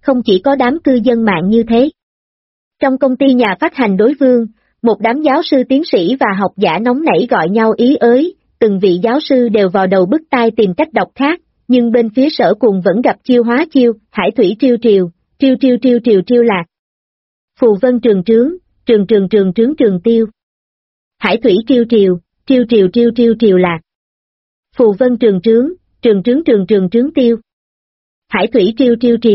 không chỉ có đám cư dân mạng như thế. Trong công ty nhà phát hành đối phương, một đám giáo sư tiến sĩ và học giả nóng nảy gọi nhau ý ới, từng vị giáo sư đều vào đầu bứt tai tìm cách độc khác, nhưng bên phía Sở Cùng vẫn gặp chiêu hóa chiêu, hải thủy triêu triều lạc. Phù vân trường trướng, trường tiêu. Hải thủy triêu triều lạc. Phù vân trường trướng tiêu. Hải thủy triêu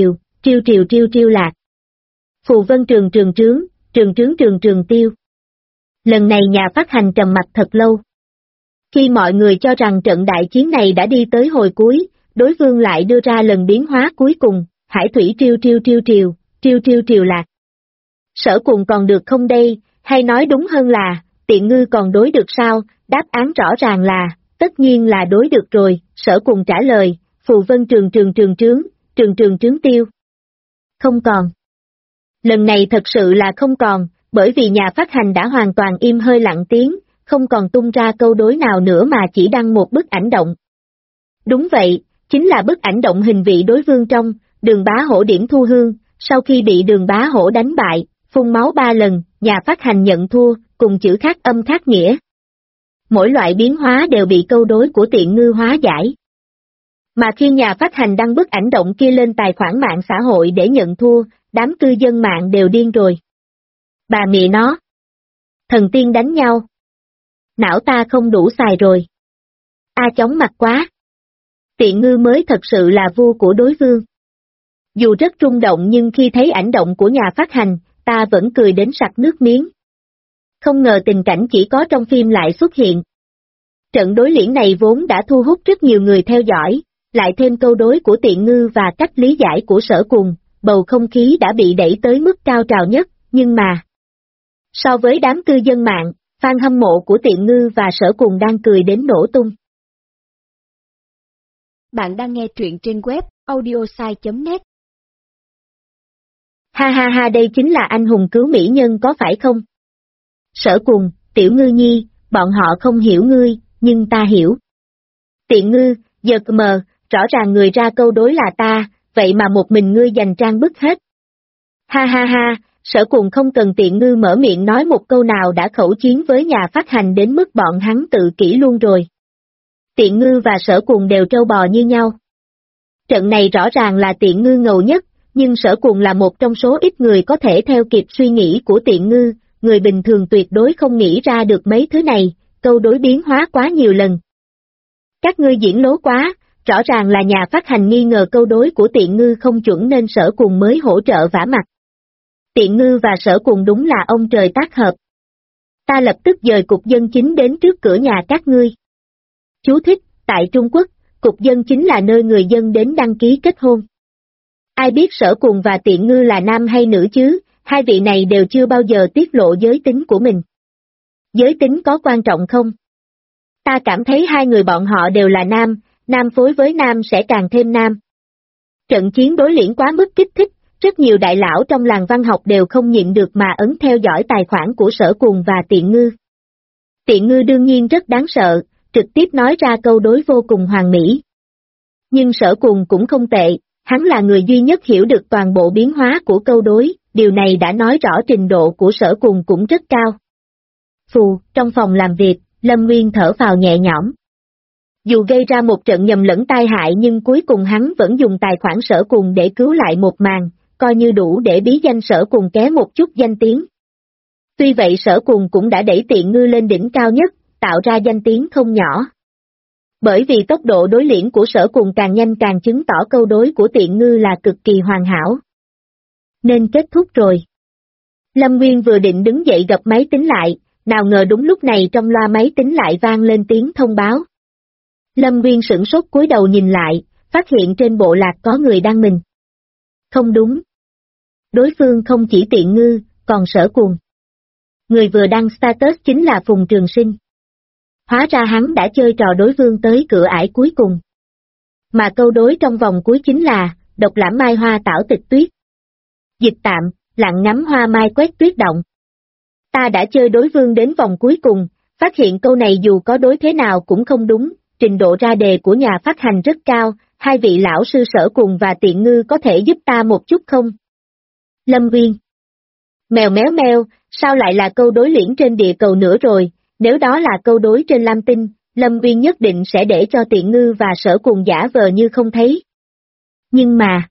triều lạc. Phù vân trường trướng tiêu. Lần này nhà phát hành trầm mặc thật lâu. Khi mọi người cho rằng trận đại chiến này đã đi tới hồi cuối, đối phương lại đưa ra lần biến hóa cuối cùng, hải thủy triêu lạc. Sở Cùng còn được không đây, hay nói đúng hơn là, Tiện Ngư còn đối được sao? Đáp án rõ ràng là, tất nhiên là đối được rồi. Sở Cùng trả lời, phù vân trường trướng tiêu. Không còn. Lần này thật sự là không còn, bởi vì nhà phát hành đã hoàn toàn im hơi lặng tiếng, không còn tung ra câu đối nào nữa mà chỉ đăng một bức ảnh động. Đúng vậy, chính là bức ảnh động hình vị đối phương trong, Đường Bá Hổ điểm thu hương, sau khi bị Đường Bá Hổ đánh bại, phun máu 3 lần, nhà phát hành nhận thua, cùng chữ khác âm khác nghĩa. Mỗi loại biến hóa đều bị câu đối của Tiện Ngư hóa giải. Mà khi nhà phát hành đăng bức ảnh động kia lên tài khoản mạng xã hội để nhận thua, đám cư dân mạng đều điên rồi. Bà mẹ nó! Thần tiên đánh nhau! Não ta không đủ xài rồi. Chóng mặt quá! Tiện Ngư mới thật sự là vua của đối phương. Dù rất rung động nhưng khi thấy ảnh động của nhà phát hành, ta vẫn cười đến sặc nước miếng. Không ngờ tình cảnh chỉ có trong phim lại xuất hiện. Trận đối liễn này vốn đã thu hút rất nhiều người theo dõi, lại thêm câu đối của Tiện Ngư và cách lý giải của Sở Cùng, bầu không khí đã bị đẩy tới mức cao trào nhất, nhưng mà... So với đám cư dân mạng, fan hâm mộ của Tiện Ngư và Sở Cùng đang cười đến nổ tung. Bạn đang nghe truyện trên web audiosai.net. Ha, đây chính là anh hùng cứu mỹ nhân có phải không? Sở Cùng, Tiểu Ngư nhi, bọn họ không hiểu ngươi, nhưng ta hiểu. Tiện Ngư, giật mờ, rõ ràng người ra câu đối là ta, vậy mà một mình ngươi giành trang bức hết. Ha, Sở Cùng không cần Tiện Ngư mở miệng nói một câu nào đã khẩu chiến với nhà phát hành đến mức bọn hắn tự kỷ luôn rồi. Tiện Ngư và Sở Cùng đều trâu bò như nhau. Trận này rõ ràng là Tiện Ngư ngầu nhất, nhưng Sở Cùng là một trong số ít người có thể theo kịp suy nghĩ của Tiện Ngư, người bình thường tuyệt đối không nghĩ ra được mấy thứ này, câu đối biến hóa quá nhiều lần. Các ngươi diễn lố quá, rõ ràng là nhà phát hành nghi ngờ câu đối của Tiện Ngư không chuẩn nên Sở Cùng mới hỗ trợ vả mặt. Tiện Ngư và Sở Cùng đúng là ông trời tác hợp. Ta lập tức dời cục dân chính đến trước cửa nhà các ngươi. Chú thích, tại Trung Quốc, cục dân chính là nơi người dân đến đăng ký kết hôn. Ai biết Sở Cùng và Tiện Ngư là nam hay nữ chứ, hai vị này đều chưa bao giờ tiết lộ giới tính của mình. Giới tính có quan trọng không? Ta cảm thấy hai người bọn họ đều là nam phối với nam sẽ càng thêm nam. Trận chiến đối liễn quá mức kích thích, rất nhiều đại lão trong làng văn học đều không nhịn được mà ấn theo dõi tài khoản của Sở Cùng và Tiện Ngư. Tiện Ngư đương nhiên rất đáng sợ, trực tiếp nói ra câu đối vô cùng hoàn mỹ. Nhưng Sở Cùng cũng không tệ, hắn là người duy nhất hiểu được toàn bộ biến hóa của câu đối, điều này đã nói rõ trình độ của Sở Cùng cũng rất cao. Trong phòng làm việc, Lâm Nguyên thở phào nhẹ nhõm. Dù gây ra một trận nhầm lẫn tai hại nhưng cuối cùng hắn vẫn dùng tài khoản Sở Cùng để cứu lại một màn, coi như đủ để bí danh Sở Cùng ké một chút danh tiếng. Tuy vậy Sở Cùng cũng đã đẩy Tiện Ngư lên đỉnh cao nhất, tạo ra danh tiếng không nhỏ. Bởi vì tốc độ đối liễn của Sở Cùng càng nhanh càng chứng tỏ câu đối của Tiện Ngư là cực kỳ hoàn hảo. Nên kết thúc rồi. Lâm Nguyên vừa định đứng dậy gập máy tính lại, nào ngờ đúng lúc này trong loa máy tính lại vang lên tiếng thông báo. Lâm Nguyên sửng sốt cúi đầu nhìn lại, phát hiện trên bộ lạc có người đăng mình. Không đúng. Đối phương không chỉ Tiện Ngư, còn Sở Cùng. Người vừa đăng status chính là Phùng Trường Sinh. Hóa ra hắn đã chơi trò đối phương tới cửa ải cuối cùng. Mà câu đối trong vòng cuối chính là, độc lãm mai hoa tảo tịch tuyết. Dịch tạm, lặng ngắm hoa mai quét tuyết động. Ta đã chơi đối phương đến vòng cuối cùng, phát hiện câu này dù có đối thế nào cũng không đúng, trình độ ra đề của nhà phát hành rất cao, hai vị lão sư Sở Cùng và Tiện Ngư có thể giúp ta một chút không? Lâm Nguyên. Mèo méo meo, sao lại là câu đối liễn trên địa cầu nữa rồi, nếu đó là câu đối trên Lam Tinh, Lâm Nguyên nhất định sẽ để cho Tiện Ngư và Sở Cùng giả vờ như không thấy. Nhưng mà,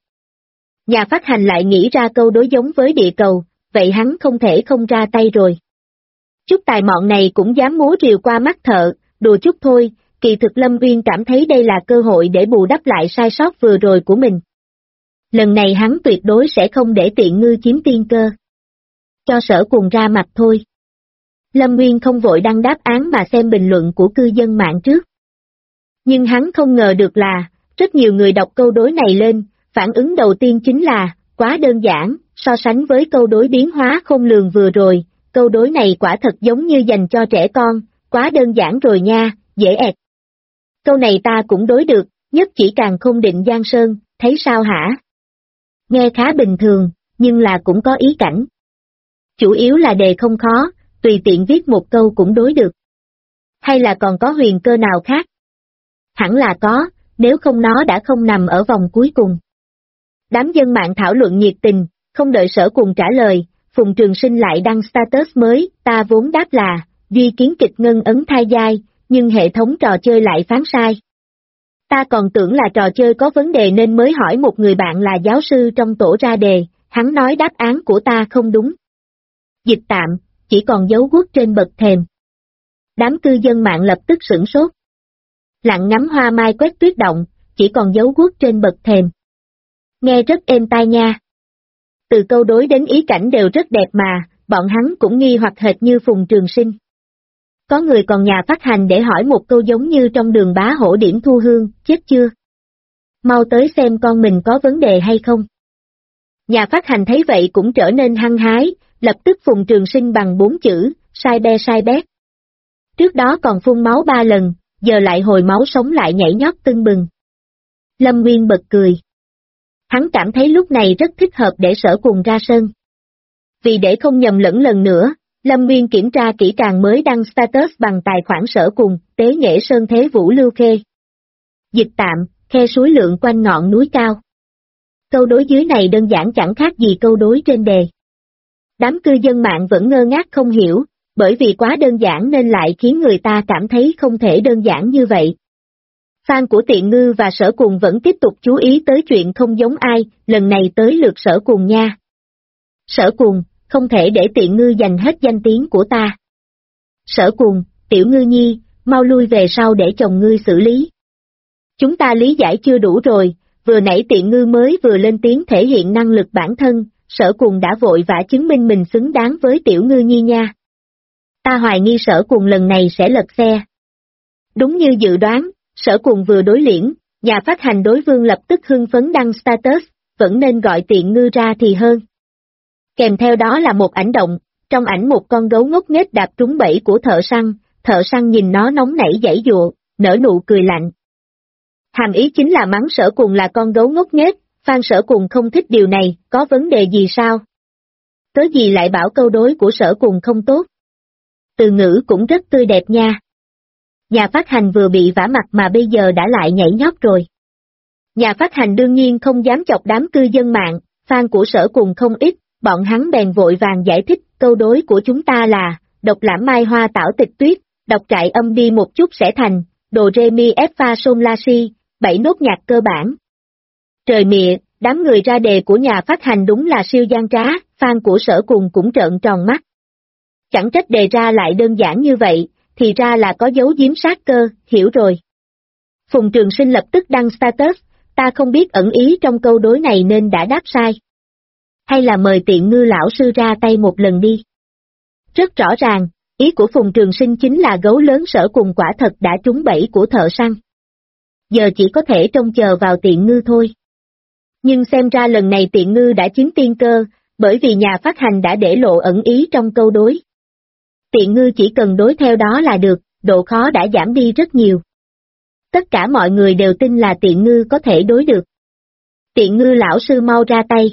nhà phát hành lại nghĩ ra câu đối giống với địa cầu, vậy hắn không thể không ra tay rồi. Chút tài mọn này cũng dám múa rìu qua mắt thợ, đùa chút thôi, kỳ thực Lâm Nguyên cảm thấy đây là cơ hội để bù đắp lại sai sót vừa rồi của mình. Lần này hắn tuyệt đối sẽ không để Tiện Ngư chiếm tiên cơ. Cho Sở Cùng ra mặt thôi. Lâm Nguyên không vội đăng đáp án mà xem bình luận của cư dân mạng trước. Nhưng hắn không ngờ được là, rất nhiều người đọc câu đối này lên, phản ứng đầu tiên chính là, quá đơn giản, so sánh với câu đối biến hóa khôn lường vừa rồi, câu đối này quả thật giống như dành cho trẻ con, quá đơn giản rồi nha, dễ ẹt. Câu này ta cũng đối được, nhất chỉ càng không định Giang Sơn, thấy sao hả? Nghe khá bình thường, nhưng là cũng có ý cảnh. Chủ yếu là đề không khó, tùy tiện viết một câu cũng đối được. Hay là còn có huyền cơ nào khác? Hẳn là có, nếu không nó đã không nằm ở vòng cuối cùng. Đám dân mạng thảo luận nhiệt tình, không đợi Sở Cùng trả lời, Phùng Trường Sinh lại đăng status mới, ta vốn đáp là, duy kiến kịch ngân ấn thai giai, nhưng hệ thống trò chơi lại phán sai. Ta còn tưởng là trò chơi có vấn đề nên mới hỏi một người bạn là giáo sư trong tổ ra đề, hắn nói đáp án của ta không đúng. Dịch tạm, chỉ còn dấu guốc trên bậc thềm. Đám cư dân mạng lập tức sửng sốt. Lặng ngắm hoa mai quét tuyết động, chỉ còn dấu guốc trên bậc thềm. Nghe rất êm tai nha. Từ câu đối đến ý cảnh đều rất đẹp mà, bọn hắn cũng nghi hoặc hệt như Phùng Trường Sinh. Có người còn nhà phát hành để hỏi một câu giống như trong Đường Bá Hổ điểm thu hương, chết chưa? Mau tới xem con mình có vấn đề hay không. Nhà phát hành thấy vậy cũng trở nên hăng hái, lập tức Phùng Trường Sinh bằng 4 chữ, sai be sai bét. Trước đó còn phun máu 3 lần, giờ lại hồi máu sống lại nhảy nhót tưng bừng. Lâm Nguyên bật cười. Hắn cảm thấy lúc này rất thích hợp để Sở Cùng ra sân. Vì để không nhầm lẫn lần nữa, Lâm Nguyên kiểm tra kỹ càng mới đăng status bằng tài khoản Sở Cùng, tế nghệ sơn thế vũ lưu khê. Dịch tạm, khe suối lượng quanh ngọn núi cao. Câu đối dưới này đơn giản chẳng khác gì câu đối trên đề. Đám cư dân mạng vẫn ngơ ngác không hiểu, bởi vì quá đơn giản nên lại khiến người ta cảm thấy không thể đơn giản như vậy. Fan của Tiện Ngư và Sở Cùng vẫn tiếp tục chú ý tới chuyện không giống ai, lần này tới lượt Sở Cùng nha. Sở Cùng, không thể để Tiện Ngư giành hết danh tiếng của ta. Sở Cùng, Tiểu Ngư nhi, mau lui về sau để chồng ngươi xử lý. Chúng ta lý giải chưa đủ rồi, vừa nãy Tiện Ngư mới vừa lên tiếng thể hiện năng lực bản thân, Sở Cùng đã vội vã chứng minh mình xứng đáng với Tiểu Ngư nhi nha. Ta hoài nghi Sở Cùng lần này sẽ lật xe. Đúng như dự đoán, Sở Cùng vừa đối liễn, nhà phát hành đối vương lập tức hưng phấn đăng status, vẫn nên gọi Tiện Ngư ra thì hơn. Kèm theo đó là một ảnh động, trong ảnh một con gấu ngốc nghếch đạp trúng bẫy của thợ săn nhìn nó nóng nảy giãy giụa, nở nụ cười lạnh. Hàm ý chính là mắng Sở Cùng là con gấu ngốc nghếch, fan Sở Cùng không thích điều này, có vấn đề gì sao? Cớ gì lại bảo câu đối của Sở Cùng không tốt? Từ ngữ cũng rất tươi đẹp nha. Nhà phát hành vừa bị vả mặt mà bây giờ đã lại nhảy nhót rồi. Nhà phát hành đương nhiên không dám chọc đám cư dân mạng, fan của Sở Cùng không ít, bọn hắn bèn vội vàng giải thích, câu đối của chúng ta là, độc lãm mai hoa tảo tịch tuyết, đọc trại âm đi một chút sẽ thành, đồ rê mi ép pha sôn la si, 7 nốt nhạc cơ bản. Trời mịa, đám người ra đề của nhà phát hành đúng là siêu gian trá, fan của Sở Cùng cũng trợn tròn mắt. Chẳng trách đề ra lại đơn giản như vậy, thì ra là có dấu giếm sát cơ, hiểu rồi. Phùng Trường Sinh lập tức đăng status, ta không biết ẩn ý trong câu đối này nên đã đáp sai. Hay là mời Tiện Ngư lão sư ra tay một lần đi. Rất rõ ràng, ý của Phùng Trường Sinh chính là gấu lớn Sở Cùng quả thật đã trúng bẫy của thợ săn. Giờ chỉ có thể trông chờ vào Tiện Ngư thôi. Nhưng xem ra lần này Tiện Ngư đã chiếm tiên cơ, bởi vì nhà phát hành đã để lộ ẩn ý trong câu đối. Tiện Ngư chỉ cần đối theo đó là được, độ khó đã giảm đi rất nhiều. Tất cả mọi người đều tin là Tiện Ngư có thể đối được. Tiện Ngư lão sư mau ra tay.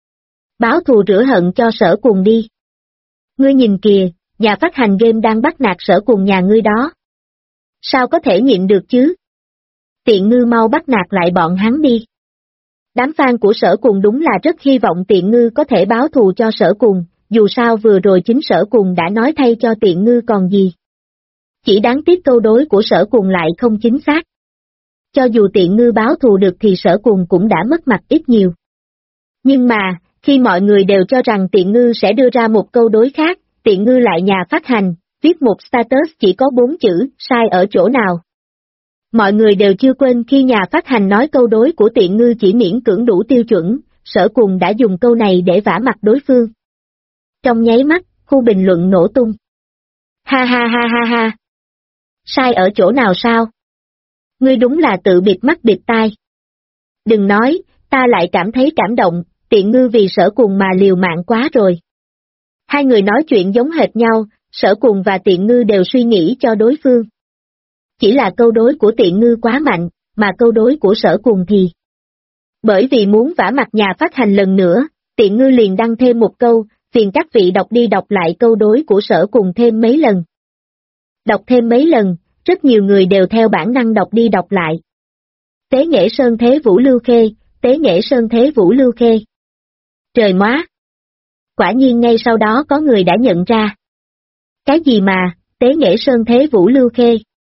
Báo thù rửa hận cho Sở Cùng đi. Ngươi nhìn kìa, nhà phát hành game đang bắt nạt Sở Cùng nhà ngươi đó. Sao có thể nhịn được chứ? Tiện Ngư mau bắt nạt lại bọn hắn đi. Đám fan của Sở Cùng đúng là rất hy vọng Tiện Ngư có thể báo thù cho Sở Cùng, dù sao vừa rồi chính Sở Cùng đã nói thay cho Tiện Ngư còn gì. Chỉ đáng tiếc câu đối của Sở Cùng lại không chính xác. Cho dù Tiện Ngư báo thù được thì Sở Cùng cũng đã mất mặt ít nhiều. Nhưng mà, khi mọi người đều cho rằng Tiện Ngư sẽ đưa ra một câu đối khác, Tiện Ngư lại nhà phát hành, viết một status chỉ có 4 chữ, sai ở chỗ nào. Mọi người đều chưa quên khi nhà phát hành nói câu đối của Tiện Ngư chỉ miễn cưỡng đủ tiêu chuẩn, Sở Cùng đã dùng câu này để vả mặt đối phương. Trong nháy mắt, khu bình luận nổ tung. Ha ha ha ha ha. Sai ở chỗ nào sao? Ngươi đúng là tự bịt mắt bịt tai. Đừng nói, ta lại cảm thấy cảm động, Tiện Ngư vì Sở Cùng mà liều mạng quá rồi. Hai người nói chuyện giống hệt nhau, Sở Cùng và Tiện Ngư đều suy nghĩ cho đối phương. Chỉ là câu đối của Tiện Ngư quá mạnh, mà câu đối của Sở Cùng thì... Bởi vì muốn vả mặt nhà phát hành lần nữa, Tiện Ngư liền đăng thêm một câu, phiền các vị đọc đi đọc lại câu đối của Sở Cùng thêm mấy lần. Đọc thêm mấy lần, rất nhiều người đều theo bản năng đọc đi đọc lại. Tế nghệ sơn thế vũ lưu khê, tế nghệ sơn thế vũ lưu khê. Trời móa! Quả nhiên ngay sau đó có người đã nhận ra. Cái gì mà, tế nghệ sơn thế vũ lưu khê?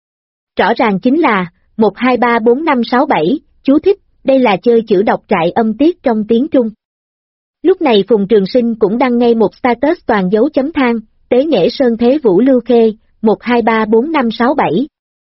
Rõ ràng chính là, 1 2 3 4 5 6 7, chú thích, đây là chơi chữ đọc trại âm tiết trong tiếng Trung. Lúc này Phùng Trường Sinh cũng đăng ngay một status toàn dấu chấm than, tế nghệ sơn thế vũ lưu khê, 1 2 3 4 5 6 7.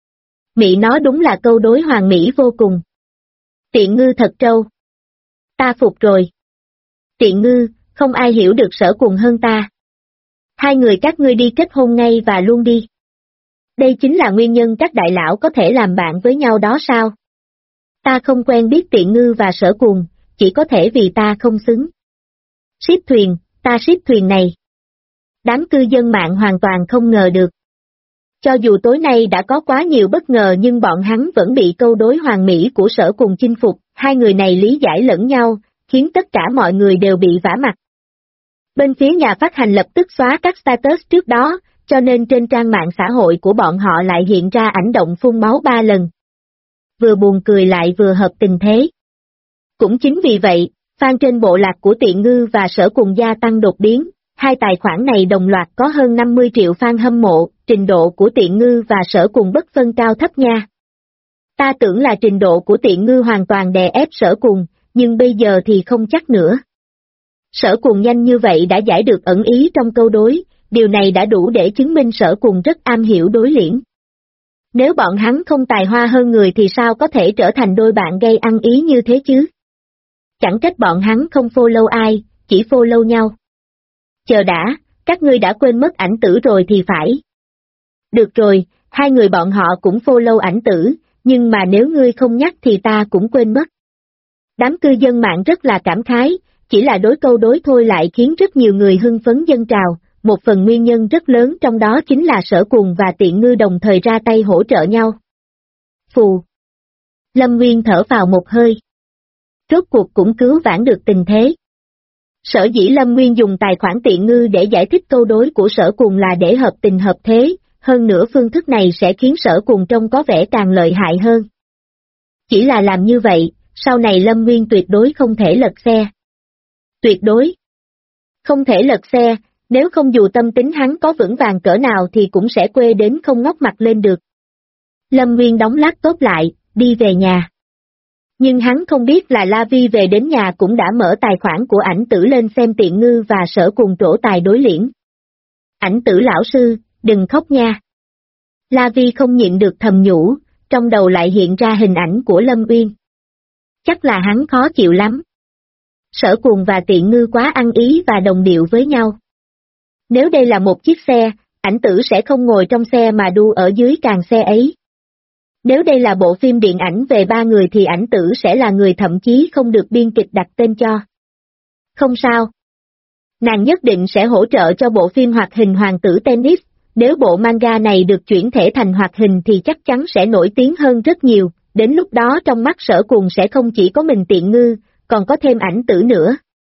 Mị nói đúng là câu đối hoàn mỹ vô cùng. Tiện Ngư thật trâu. Ta phục rồi. Tiện Ngư, không ai hiểu được Sở Cùng hơn ta. Hai người các ngươi đi kết hôn ngay và luôn đi. Đây chính là nguyên nhân các đại lão có thể làm bạn với nhau đó sao? Ta không quen biết Tiện Ngư và Sở Cùng, chỉ có thể vì ta không xứng. Ship thuyền, ta ship thuyền này. Đám cư dân mạng hoàn toàn không ngờ được. Cho dù tối nay đã có quá nhiều bất ngờ nhưng bọn hắn vẫn bị câu đối hoàn mỹ của Sở Cùng chinh phục, hai người này lý giải lẫn nhau, khiến tất cả mọi người đều bị vả mặt. Bên phía nhà phát hành lập tức xóa các status trước đó, cho nên trên trang mạng xã hội của bọn họ lại hiện ra ảnh động phun máu 3 lần. Vừa buồn cười lại vừa hợp tình thế. Cũng chính vì vậy, fan trên bộ lạc của Tiện Ngư và Sở Cùng gia tăng đột biến, hai tài khoản này đồng loạt có hơn 50 triệu fan hâm mộ, trình độ của Tiện Ngư và Sở Cùng bất phân cao thấp nha. Ta tưởng là trình độ của Tiện Ngư hoàn toàn đè ép Sở Cùng, nhưng bây giờ thì không chắc nữa. Sở Cùng nhanh như vậy đã giải được ẩn ý trong câu đối, điều này đã đủ để chứng minh Sở Cùng rất am hiểu đối liễn. Nếu bọn hắn không tài hoa hơn người thì sao có thể trở thành đôi bạn gây ăn ý như thế chứ? Chẳng trách bọn hắn không follow ai, chỉ follow nhau. Chờ đã, các ngươi đã quên mất ảnh tử rồi thì phải. Được rồi, hai người bọn họ cũng follow ảnh tử, nhưng mà nếu ngươi không nhắc thì ta cũng quên mất. Đám cư dân mạng rất là cảm khái, chỉ là đối câu đối thôi lại khiến rất nhiều người hưng phấn dâng trào, một phần nguyên nhân rất lớn trong đó chính là Sở Cùng và Tiện Ngư đồng thời ra tay hỗ trợ nhau. Phù! Lâm Nguyên thở vào một hơi. Rốt cuộc cũng cứu vãn được tình thế. Sở dĩ Lâm Nguyên dùng tài khoản Tiện Ngư để giải thích câu đối của Sở Cùng là để hợp tình hợp thế, hơn nữa phương thức này sẽ khiến Sở Cùng trông có vẻ càng lợi hại hơn. Chỉ là làm như vậy, sau này Lâm Nguyên tuyệt đối không thể lật xe. Tuyệt đối. Không thể lật xe, nếu không dù tâm tính hắn có vững vàng cỡ nào thì cũng sẽ quê đến không ngóc mặt lên được. Lâm Nguyên đóng laptop lại, đi về nhà. Nhưng hắn không biết là La Vi về đến nhà cũng đã mở tài khoản của ảnh tử lên xem Tiện Ngư và Sở Cùng trổ tài đối liễn. Ảnh tử lão sư, đừng khóc nha. La Vi không nhịn được thầm nhủ, trong đầu lại hiện ra hình ảnh của Lâm Uyên. Chắc là hắn khó chịu lắm. Sở Cùng và Tiện Ngư quá ăn ý và đồng điệu với nhau. Nếu đây là một chiếc xe, ảnh tử sẽ không ngồi trong xe mà đu ở dưới càng xe ấy. Nếu đây là bộ phim điện ảnh về 3 người thì ảnh tử sẽ là người thậm chí không được biên kịch đặt tên cho. Không sao. Nàng nhất định sẽ hỗ trợ cho bộ phim hoạt hình Hoàng tử Tennis, nếu bộ manga này được chuyển thể thành hoạt hình thì chắc chắn sẽ nổi tiếng hơn rất nhiều, đến lúc đó trong mắt Sở Cùng sẽ không chỉ có mình Tiện Ngư, còn có thêm ảnh tử nữa.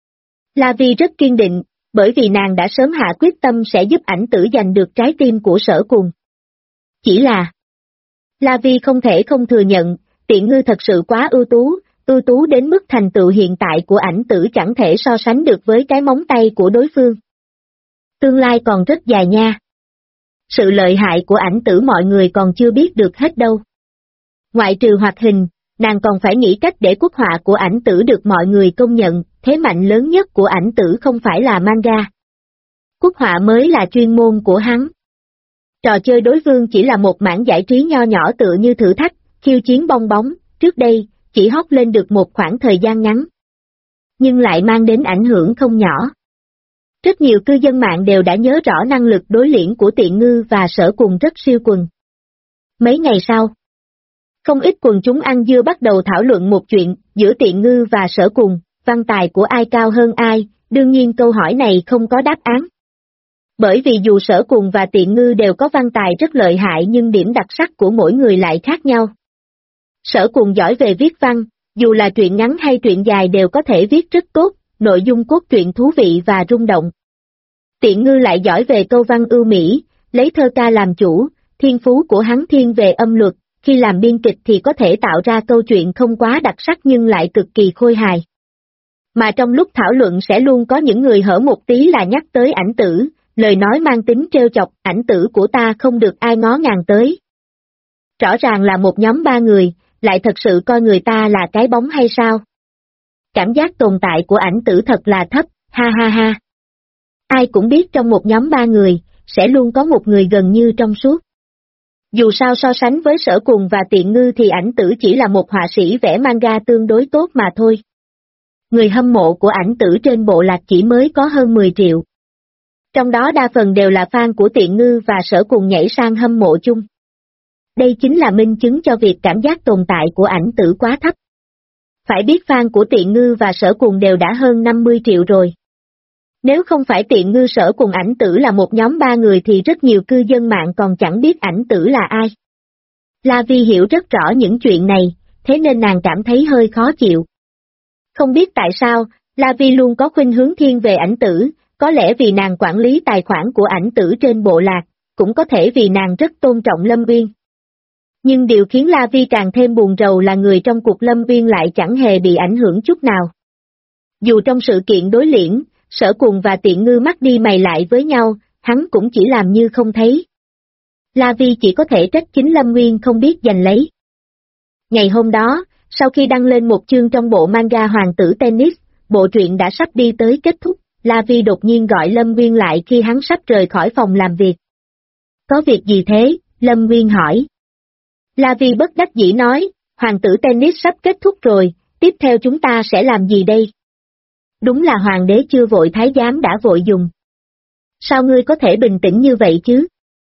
La Vi rất kiên định, bởi vì nàng đã sớm hạ quyết tâm sẽ giúp ảnh tử giành được trái tim của Sở Cùng. Chỉ là La Vi không thể không thừa nhận, Tiện ngư thật sự quá ưu tú đến mức thành tựu hiện tại của ảnh tử chẳng thể so sánh được với cái móng tay của đối phương. Tương lai còn rất dài nha. Sự lợi hại của ảnh tử mọi người còn chưa biết được hết đâu. Ngoại trừ hoạt hình, nàng còn phải nghĩ cách để quốc họa của ảnh tử được mọi người công nhận, thế mạnh lớn nhất của ảnh tử không phải là manga. Quốc họa mới là chuyên môn của hắn. Trò chơi đối phương chỉ là một mảng giải trí nho nhỏ tựa như thử thách, khiêu chiến bong bóng, trước đây, chỉ hot lên được một khoảng thời gian ngắn. Nhưng lại mang đến ảnh hưởng không nhỏ. Rất nhiều cư dân mạng đều đã nhớ rõ năng lực đối liễn của Tiện Ngư và Sở Cùng rất siêu quần. Mấy ngày sau, không ít quần chúng ăn dưa bắt đầu thảo luận một chuyện, giữa Tiện Ngư và Sở Cùng, văn tài của ai cao hơn ai, đương nhiên câu hỏi này không có đáp án. Bởi vì dù Sở Cùng và Tiện Ngư đều có văn tài rất lợi hại nhưng điểm đặc sắc của mỗi người lại khác nhau. Sở Cùng giỏi về viết văn, dù là truyện ngắn hay truyện dài đều có thể viết rất tốt, nội dung cốt truyện thú vị và rung động. Tiện Ngư lại giỏi về câu văn ưu mỹ, lấy thơ ca làm chủ, thiên phú của hắn thiên về âm luật, khi làm biên kịch thì có thể tạo ra câu chuyện không quá đặc sắc nhưng lại cực kỳ khôi hài. Mà trong lúc thảo luận sẽ luôn có những người hở một tí là nhắc tới ảnh tử, lời nói mang tính trêu chọc, ảnh tử của ta không được ai ngó ngàng tới. Rõ ràng là một nhóm ba người, lại thật sự coi người ta là cái bóng hay sao? Cảm giác tồn tại của ảnh tử thật là thấp, ha ha ha. Ai cũng biết trong một nhóm ba người, sẽ luôn có một người gần như trong suốt. Dù sao so sánh với Sở Cùng và Tiện Ngư thì ảnh tử chỉ là một họa sĩ vẽ manga tương đối tốt mà thôi. Người hâm mộ của ảnh tử trên bộ lạc chỉ mới có hơn 10 triệu. Trong đó đa phần đều là fan của Tiện Ngư và Sở Cùng nhảy sang hâm mộ chung. Đây chính là minh chứng cho việc cảm giác tồn tại của ảnh tử quá thấp. Phải biết fan của Tiện Ngư và Sở Cùng đều đã hơn 50 triệu rồi. Nếu không phải Tiện Ngư Sở Cùng ảnh tử là một nhóm ba người thì rất nhiều cư dân mạng còn chẳng biết ảnh tử là ai. La Vi hiểu rất rõ những chuyện này, thế nên nàng cảm thấy hơi khó chịu. Không biết tại sao, La Vi luôn có khuynh hướng thiên về ảnh tử, có lẽ vì nàng quản lý tài khoản của ảnh tử trên bộ lạc, cũng có thể vì nàng rất tôn trọng Lâm Uyên. Nhưng điều khiến La Vi càng thêm buồn rầu là người trong cuộc Lâm Uyên lại chẳng hề bị ảnh hưởng chút nào. Dù trong sự kiện đối liễn, Sở Cùng và Tiện Ngư mắt đi mày lại với nhau, hắn cũng chỉ làm như không thấy. La Vi chỉ có thể trách chính Lâm Uyên không biết giành lấy. Ngày hôm đó, sau khi đăng lên một chương trong bộ manga Hoàng tử Tennis, bộ truyện đã sắp đi tới kết thúc, La Vi đột nhiên gọi Lâm Uyên lại khi hắn sắp rời khỏi phòng làm việc. Có việc gì thế? Lâm Uyên hỏi. La Vi bất đắc dĩ nói, Hoàng tử Tennis sắp kết thúc rồi, tiếp theo chúng ta sẽ làm gì đây? Đúng là hoàng đế chưa vội thái giám đã vội dùng. Sao ngươi có thể bình tĩnh như vậy chứ?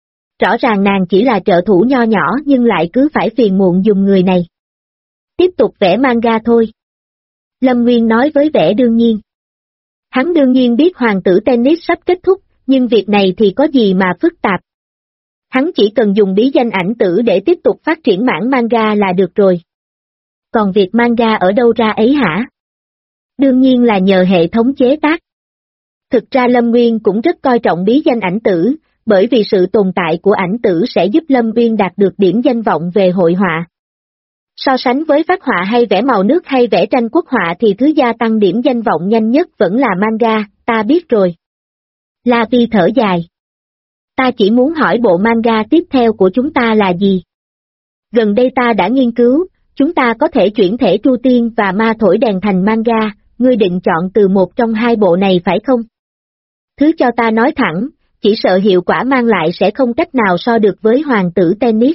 Rõ ràng nàng chỉ là trợ thủ nho nhỏ nhưng lại cứ phải phiền muộn dùng người này. Tiếp tục vẽ manga thôi. Lâm Nguyên nói với vẻ đương nhiên. Hắn đương nhiên biết hoàng tử tennis sắp kết thúc, nhưng việc này thì có gì mà phức tạp. Hắn chỉ cần dùng bí danh ảnh tử để tiếp tục phát triển mảng manga là được rồi. Còn việc manga ở đâu ra ấy hả? Đương nhiên là nhờ hệ thống chế tác. Thực ra Lâm Nguyên cũng rất coi trọng bí danh ảnh tử, bởi vì sự tồn tại của ảnh tử sẽ giúp Lâm Nguyên đạt được điểm danh vọng về hội họa. So sánh với phác họa hay vẽ màu nước hay vẽ tranh quốc họa thì thứ gia tăng điểm danh vọng nhanh nhất vẫn là manga, ta biết rồi. La Vi thở dài. Ta chỉ muốn hỏi bộ manga tiếp theo của chúng ta là gì? Gần đây ta đã nghiên cứu, chúng ta có thể chuyển thể Tru Tiên và Ma Thổi Đèn thành manga, ngươi định chọn từ một trong hai bộ này phải không? Thứ cho ta nói thẳng, chỉ sợ hiệu quả mang lại sẽ không cách nào so được với hoàng tử tennis.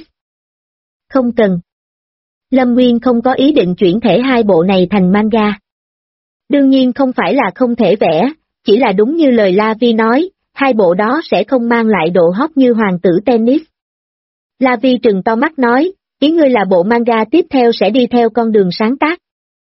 Không cần. Lâm Nguyên không có ý định chuyển thể hai bộ này thành manga. Đương nhiên không phải là không thể vẽ, chỉ là đúng như lời La Vi nói, hai bộ đó sẽ không mang lại độ hot như hoàng tử tennis. La Vi trừng to mắt nói, ý ngươi là bộ manga tiếp theo sẽ đi theo con đường sáng tác.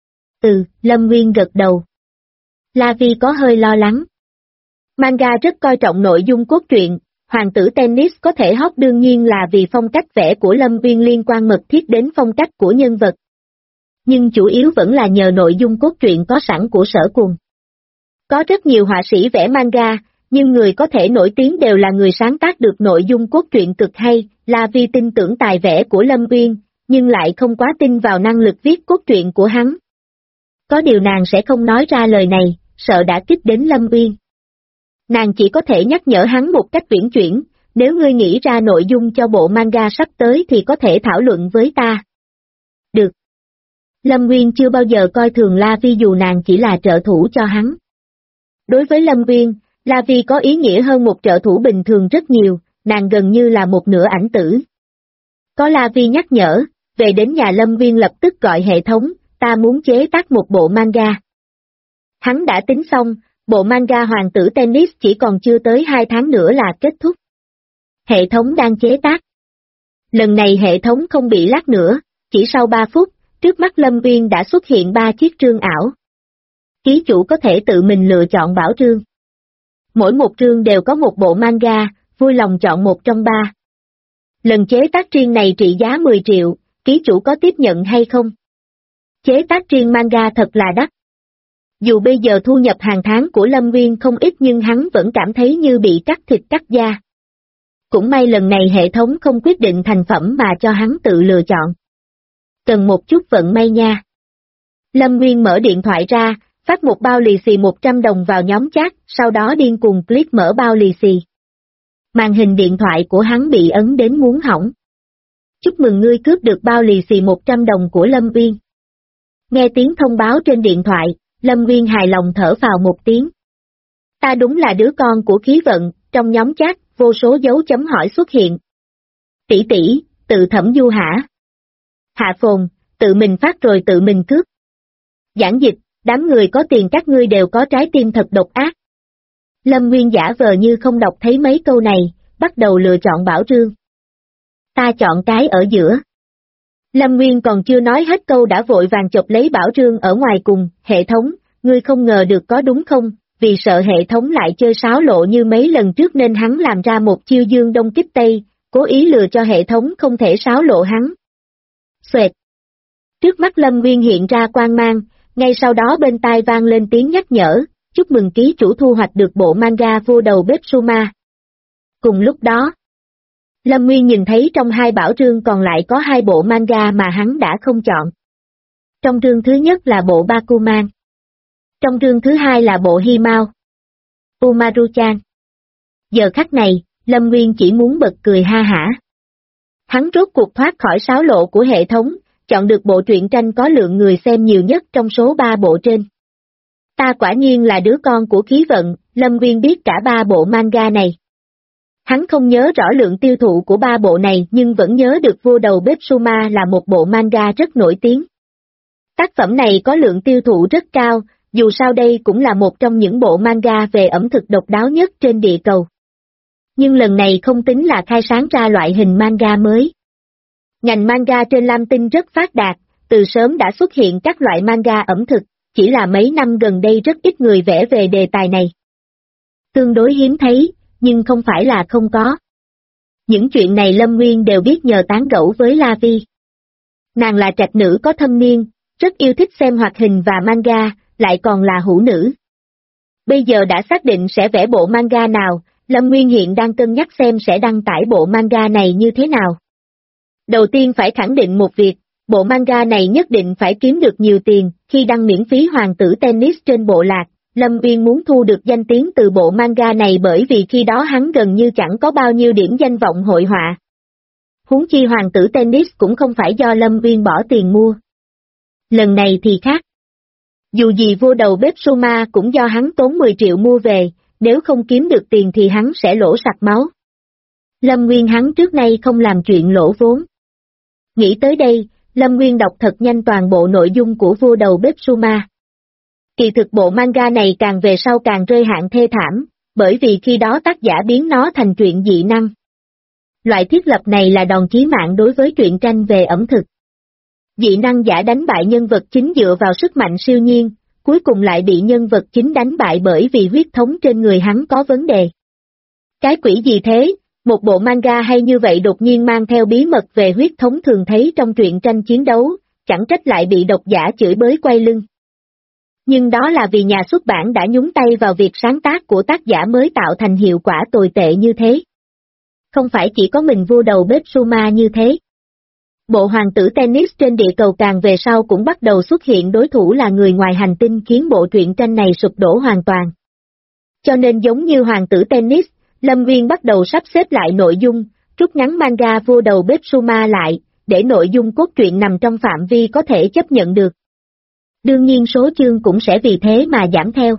Lâm Nguyên gật đầu. La Vi có hơi lo lắng. Manga rất coi trọng nội dung cốt truyện, hoàng tử tennis có thể hot đương nhiên là vì phong cách vẽ của Lâm Nguyên liên quan mật thiết đến phong cách của nhân vật. Nhưng chủ yếu vẫn là nhờ nội dung cốt truyện có sẵn của Sở Cùng. Có rất nhiều họa sĩ vẽ manga, nhưng người có thể nổi tiếng đều là người sáng tác được nội dung cốt truyện cực hay, La Vi tin tưởng tài vẽ của Lâm Nguyên, nhưng lại không quá tin vào năng lực viết cốt truyện của hắn. Có điều nàng sẽ không nói ra lời này, sợ đã kích đến Lâm Uyên. Nàng chỉ có thể nhắc nhở hắn một cách uyển chuyển, nếu ngươi nghĩ ra nội dung cho bộ manga sắp tới thì có thể thảo luận với ta. Được. Lâm Nguyên chưa bao giờ coi thường La Vi dù nàng chỉ là trợ thủ cho hắn. Đối với Lâm Nguyên, La Vi có ý nghĩa hơn một trợ thủ bình thường rất nhiều, nàng gần như là một nửa ảnh tử. Có La Vi nhắc nhở, về đến nhà Lâm Nguyên lập tức gọi hệ thống, ta muốn chế tác một bộ manga. Hắn đã tính xong, bộ manga Hoàng tử Tennis chỉ còn chưa tới 2 tháng nữa là kết thúc. Hệ thống đang chế tác. Lần này hệ thống không bị lát nữa, chỉ sau 3 phút, trước mắt Lâm Nguyên đã xuất hiện 3 chiếc trương ảo. Ký chủ có thể tự mình lựa chọn bảo trương. Mỗi một trương đều có một bộ manga, vui lòng chọn một trong 3. Lần chế tác riêng này trị giá 10 triệu, ký chủ có tiếp nhận hay không? Chế tác riêng manga thật là đắt. Dù bây giờ thu nhập hàng tháng của Lâm Nguyên không ít nhưng hắn vẫn cảm thấy như bị cắt thịt cắt da. Cũng may lần này hệ thống không quyết định thành phẩm mà cho hắn tự lựa chọn. Cần một chút vận may nha. Lâm Nguyên mở điện thoại ra, phát một bao lì xì 100 đồng vào nhóm chat, sau đó điên cuồng click mở bao lì xì. Màn hình điện thoại của hắn bị ấn đến muốn hỏng. Chúc mừng ngươi cướp được bao lì xì 100 đồng của Lâm Nguyên. Nghe tiếng thông báo trên điện thoại, Lâm Nguyên hài lòng thở phào một tiếng. Ta đúng là đứa con của khí vận, trong nhóm chat, vô số dấu chấm hỏi xuất hiện. Tỷ tỷ, tự thẩm du hả? Hạ phồn, tự mình phát rồi tự mình cướp. Giảng dịch, đám người có tiền các ngươi đều có trái tim thật độc ác. Lâm Nguyên giả vờ như không đọc thấy mấy câu này, bắt đầu lựa chọn bảo trương. Ta chọn cái ở giữa. Lâm Nguyên còn chưa nói hết câu đã vội vàng chộp lấy bảo trương ở ngoài cùng, hệ thống, ngươi không ngờ được có đúng không, vì sợ hệ thống lại chơi sáo lộ như mấy lần trước nên hắn làm ra một chiêu dương đông kích tây, cố ý lừa cho hệ thống không thể sáo lộ hắn. Xoẹt. Trước mắt Lâm Nguyên hiện ra quang mang, ngay sau đó bên tai vang lên tiếng nhắc nhở, chúc mừng ký chủ thu hoạch được bộ manga vô đầu bếp Suma. Cùng lúc đó, Lâm Nguyên nhìn thấy trong 2 bảo trương còn lại có 2 bộ manga mà hắn đã không chọn. Trong trương thứ nhất là bộ Bakuman. Trong trương thứ 2 là bộ Himao. Umaru-chan. Giờ khắc này, Lâm Nguyên chỉ muốn bật cười ha hả. Hắn rốt cuộc thoát khỏi sáo lộ của hệ thống, chọn được bộ truyện tranh có lượng người xem nhiều nhất trong số 3 bộ trên. Ta quả nhiên là đứa con của khí vận, Lâm Nguyên biết cả 3 bộ manga này. Hắn không nhớ rõ lượng tiêu thụ của 3 bộ này nhưng vẫn nhớ được Vô Đầu Bếp Suma là một bộ manga rất nổi tiếng. Tác phẩm này có lượng tiêu thụ rất cao, dù sao đây cũng là một trong những bộ manga về ẩm thực độc đáo nhất trên địa cầu. Nhưng lần này không tính là khai sáng ra loại hình manga mới. Ngành manga trên Lam Tinh rất phát đạt, từ sớm đã xuất hiện các loại manga ẩm thực, chỉ là mấy năm gần đây rất ít người vẽ về đề tài này. Tương đối hiếm thấy, nhưng không phải là không có. Những chuyện này Lâm Nguyên đều biết nhờ tán gẫu với La Vi. Nàng là trạch nữ có thâm niên, rất yêu thích xem hoạt hình và manga, lại còn là hữu nữ. Bây giờ đã xác định sẽ vẽ bộ manga nào, Lâm Nguyên hiện đang cân nhắc xem sẽ đăng tải bộ manga này như thế nào. Đầu tiên phải khẳng định một việc, bộ manga này nhất định phải kiếm được nhiều tiền, khi đăng miễn phí Hoàng tử Tennis trên bộ lạc, Lâm Nguyên muốn thu được danh tiếng từ bộ manga này bởi vì khi đó hắn gần như chẳng có bao nhiêu điểm danh vọng hội họa. Huống chi Hoàng tử Tennis cũng không phải do Lâm Nguyên bỏ tiền mua. Lần này thì khác. Dù gì Vô Đầu Bếp Suma cũng do hắn tốn 10 triệu mua về, nếu không kiếm được tiền thì hắn sẽ lỗ sặc máu. Lâm Nguyên hắn trước nay không làm chuyện lỗ vốn. Nghĩ tới đây, Lâm Nguyên đọc thật nhanh toàn bộ nội dung của Vô Đầu Bếp Suma. Kỳ thực bộ manga này càng về sau càng rơi hạng thê thảm, bởi vì khi đó tác giả biến nó thành truyện dị năng. Loại thiết lập này là đòn chí mạng đối với truyện tranh về ẩm thực. Dị năng giả đánh bại nhân vật chính dựa vào sức mạnh siêu nhiên, cuối cùng lại bị nhân vật chính đánh bại bởi vì huyết thống trên người hắn có vấn đề. Cái quỷ gì thế, một bộ manga hay như vậy đột nhiên mang theo bí mật về huyết thống thường thấy trong truyện tranh chiến đấu, chẳng trách lại bị độc giả chửi bới quay lưng. Nhưng đó là vì nhà xuất bản đã nhúng tay vào việc sáng tác của tác giả mới tạo thành hiệu quả tồi tệ như thế. Không phải chỉ có mình Vô Đầu Bếp Suma như thế. Bộ hoàng tử tennis trên địa cầu càng về sau cũng bắt đầu xuất hiện đối thủ là người ngoài hành tinh khiến bộ truyện tranh này sụp đổ hoàn toàn. Cho nên giống như hoàng tử tennis, Lâm Nguyên bắt đầu sắp xếp lại nội dung, rút ngắn manga vua đầu bếp Suma lại, để nội dung cốt truyện nằm trong phạm vi có thể chấp nhận được. Đương nhiên số chương cũng sẽ vì thế mà giảm theo.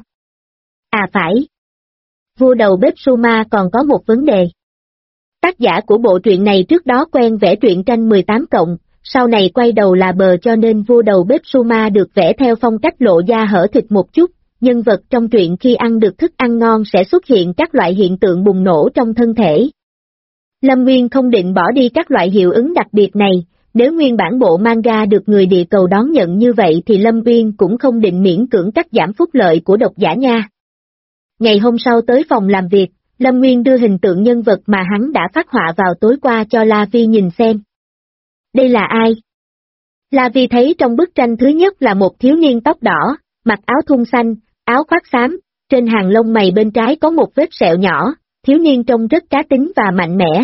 À phải. Vua đầu bếp Suma còn có một vấn đề. Tác giả của bộ truyện này trước đó quen vẽ truyện tranh 18+, sau này quay đầu là bờ cho nên vua đầu bếp Suma được vẽ theo phong cách lộ da hở thịt một chút, nhân vật trong truyện khi ăn được thức ăn ngon sẽ xuất hiện các loại hiện tượng bùng nổ trong thân thể. Lâm Nguyên không định bỏ đi các loại hiệu ứng đặc biệt này, nếu nguyên bản bộ manga được người địa cầu đón nhận như vậy thì Lâm Nguyên cũng không định miễn cưỡng cắt giảm phúc lợi của độc giả nha. Ngày hôm sau tới phòng làm việc, Lâm Nguyên đưa hình tượng nhân vật mà hắn đã phát họa vào tối qua cho La Vi nhìn xem. Đây là ai? La Vi thấy trong bức tranh thứ nhất là một thiếu niên tóc đỏ, mặc áo thun xanh, áo khoác xám, trên hàng lông mày bên trái có một vết sẹo nhỏ, thiếu niên trông rất cá tính và mạnh mẽ.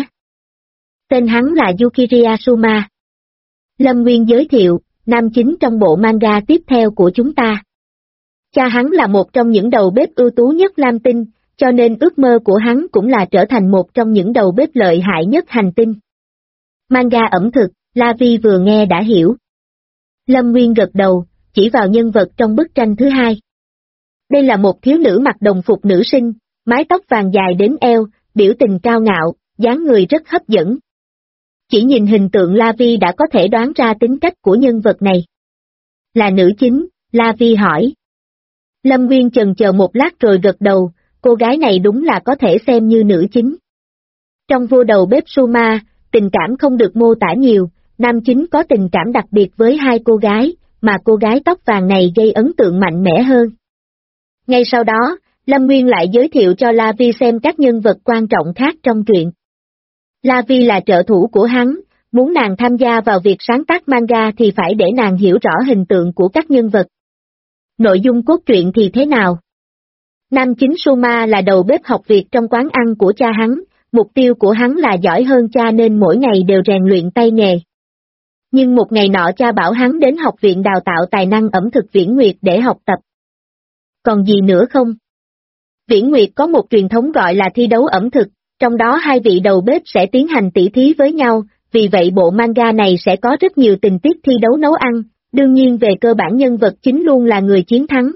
Tên hắn là Yukiri Suma. Lâm Nguyên giới thiệu, nam chính trong bộ manga tiếp theo của chúng ta. Cha hắn là một trong những đầu bếp ưu tú nhất Lam Tinh, cho nên ước mơ của hắn cũng là trở thành một trong những đầu bếp lợi hại nhất hành tinh. Manga ẩm thực, La Vi vừa nghe đã hiểu. Lâm Nguyên gật đầu, chỉ vào nhân vật trong bức tranh thứ hai. Đây là một thiếu nữ mặc đồng phục nữ sinh, mái tóc vàng dài đến eo, biểu tình cao ngạo, dáng người rất hấp dẫn. Chỉ nhìn hình tượng La Vi đã có thể đoán ra tính cách của nhân vật này. Là nữ chính, La Vi hỏi. Lâm Nguyên chần chờ một lát rồi gật đầu, cô gái này đúng là có thể xem như nữ chính. Trong vua đầu bếp Suma, tình cảm không được mô tả nhiều, nam chính có tình cảm đặc biệt với hai cô gái, mà cô gái tóc vàng này gây ấn tượng mạnh mẽ hơn. Ngay sau đó, Lâm Nguyên lại giới thiệu cho La Vi xem các nhân vật quan trọng khác trong truyện. La Vi là trợ thủ của hắn, muốn nàng tham gia vào việc sáng tác manga thì phải để nàng hiểu rõ hình tượng của các nhân vật. Nội dung cốt truyện thì thế nào? Nam chính Suma là đầu bếp học việc trong quán ăn của cha hắn, mục tiêu của hắn là giỏi hơn cha nên mỗi ngày đều rèn luyện tay nghề. Nhưng một ngày nọ cha bảo hắn đến học viện đào tạo tài năng ẩm thực Viễn Nguyệt để học tập. Còn gì nữa không? Viễn Nguyệt có một truyền thống gọi là thi đấu ẩm thực, trong đó hai vị đầu bếp sẽ tiến hành tỉ thí với nhau, vì vậy bộ manga này sẽ có rất nhiều tình tiết thi đấu nấu ăn, đương nhiên về cơ bản nhân vật chính luôn là người chiến thắng.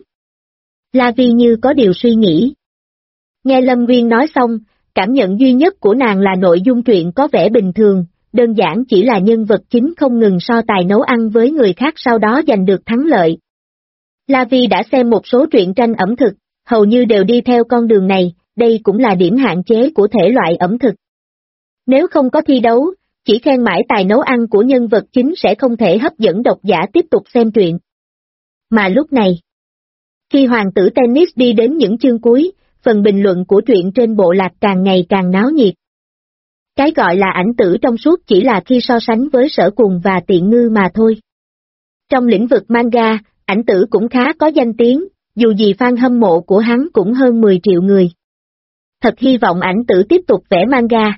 La Vi như có điều suy nghĩ. Nghe Lâm Nguyên nói xong, cảm nhận duy nhất của nàng là nội dung truyện có vẻ bình thường, đơn giản chỉ là nhân vật chính không ngừng so tài nấu ăn với người khác sau đó giành được thắng lợi. La Vi đã xem một số truyện tranh ẩm thực, hầu như đều đi theo con đường này, đây cũng là điểm hạn chế của thể loại ẩm thực. Nếu không có thi đấu, chỉ khen mãi tài nấu ăn của nhân vật chính sẽ không thể hấp dẫn độc giả tiếp tục xem truyện. Mà lúc này, khi hoàng tử tennis đi đến những chương cuối, phần bình luận của truyện trên bộ lạc càng ngày càng náo nhiệt. Cái gọi là ảnh tử trong suốt chỉ là khi so sánh với Sở Cùng và Tiện Ngư mà thôi. Trong lĩnh vực manga, ảnh tử cũng khá có danh tiếng, dù gì fan hâm mộ của hắn cũng hơn 10 triệu người. Thật hy vọng ảnh tử tiếp tục vẽ manga.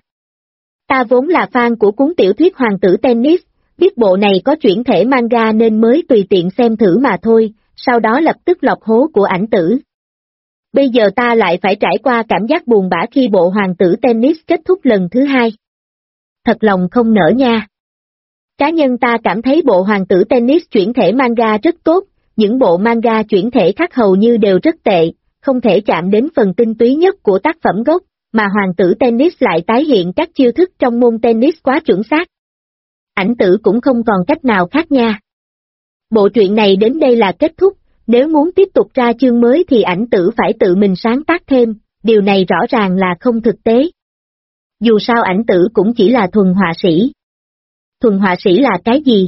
Ta vốn là fan của cuốn tiểu thuyết Hoàng tử Tennis, biết bộ này có chuyển thể manga nên mới tùy tiện xem thử mà thôi, sau đó lập tức lọc hố của ảnh tử. Bây giờ ta lại phải trải qua cảm giác buồn bã khi bộ Hoàng tử Tennis kết thúc lần thứ hai. Thật lòng không nỡ nha. Cá nhân ta cảm thấy bộ Hoàng tử Tennis chuyển thể manga rất tốt, những bộ manga chuyển thể khác hầu như đều rất tệ, không thể chạm đến phần tinh túy nhất của tác phẩm gốc, mà Hoàng tử Tennis lại tái hiện các chiêu thức trong môn tennis quá chuẩn xác. Ảnh tử cũng không còn cách nào khác nha. Bộ truyện này đến đây là kết thúc, nếu muốn tiếp tục ra chương mới thì ảnh tử phải tự mình sáng tác thêm, điều này rõ ràng là không thực tế. Dù sao ảnh tử cũng chỉ là thuần họa sĩ. Thuần họa sĩ là cái gì?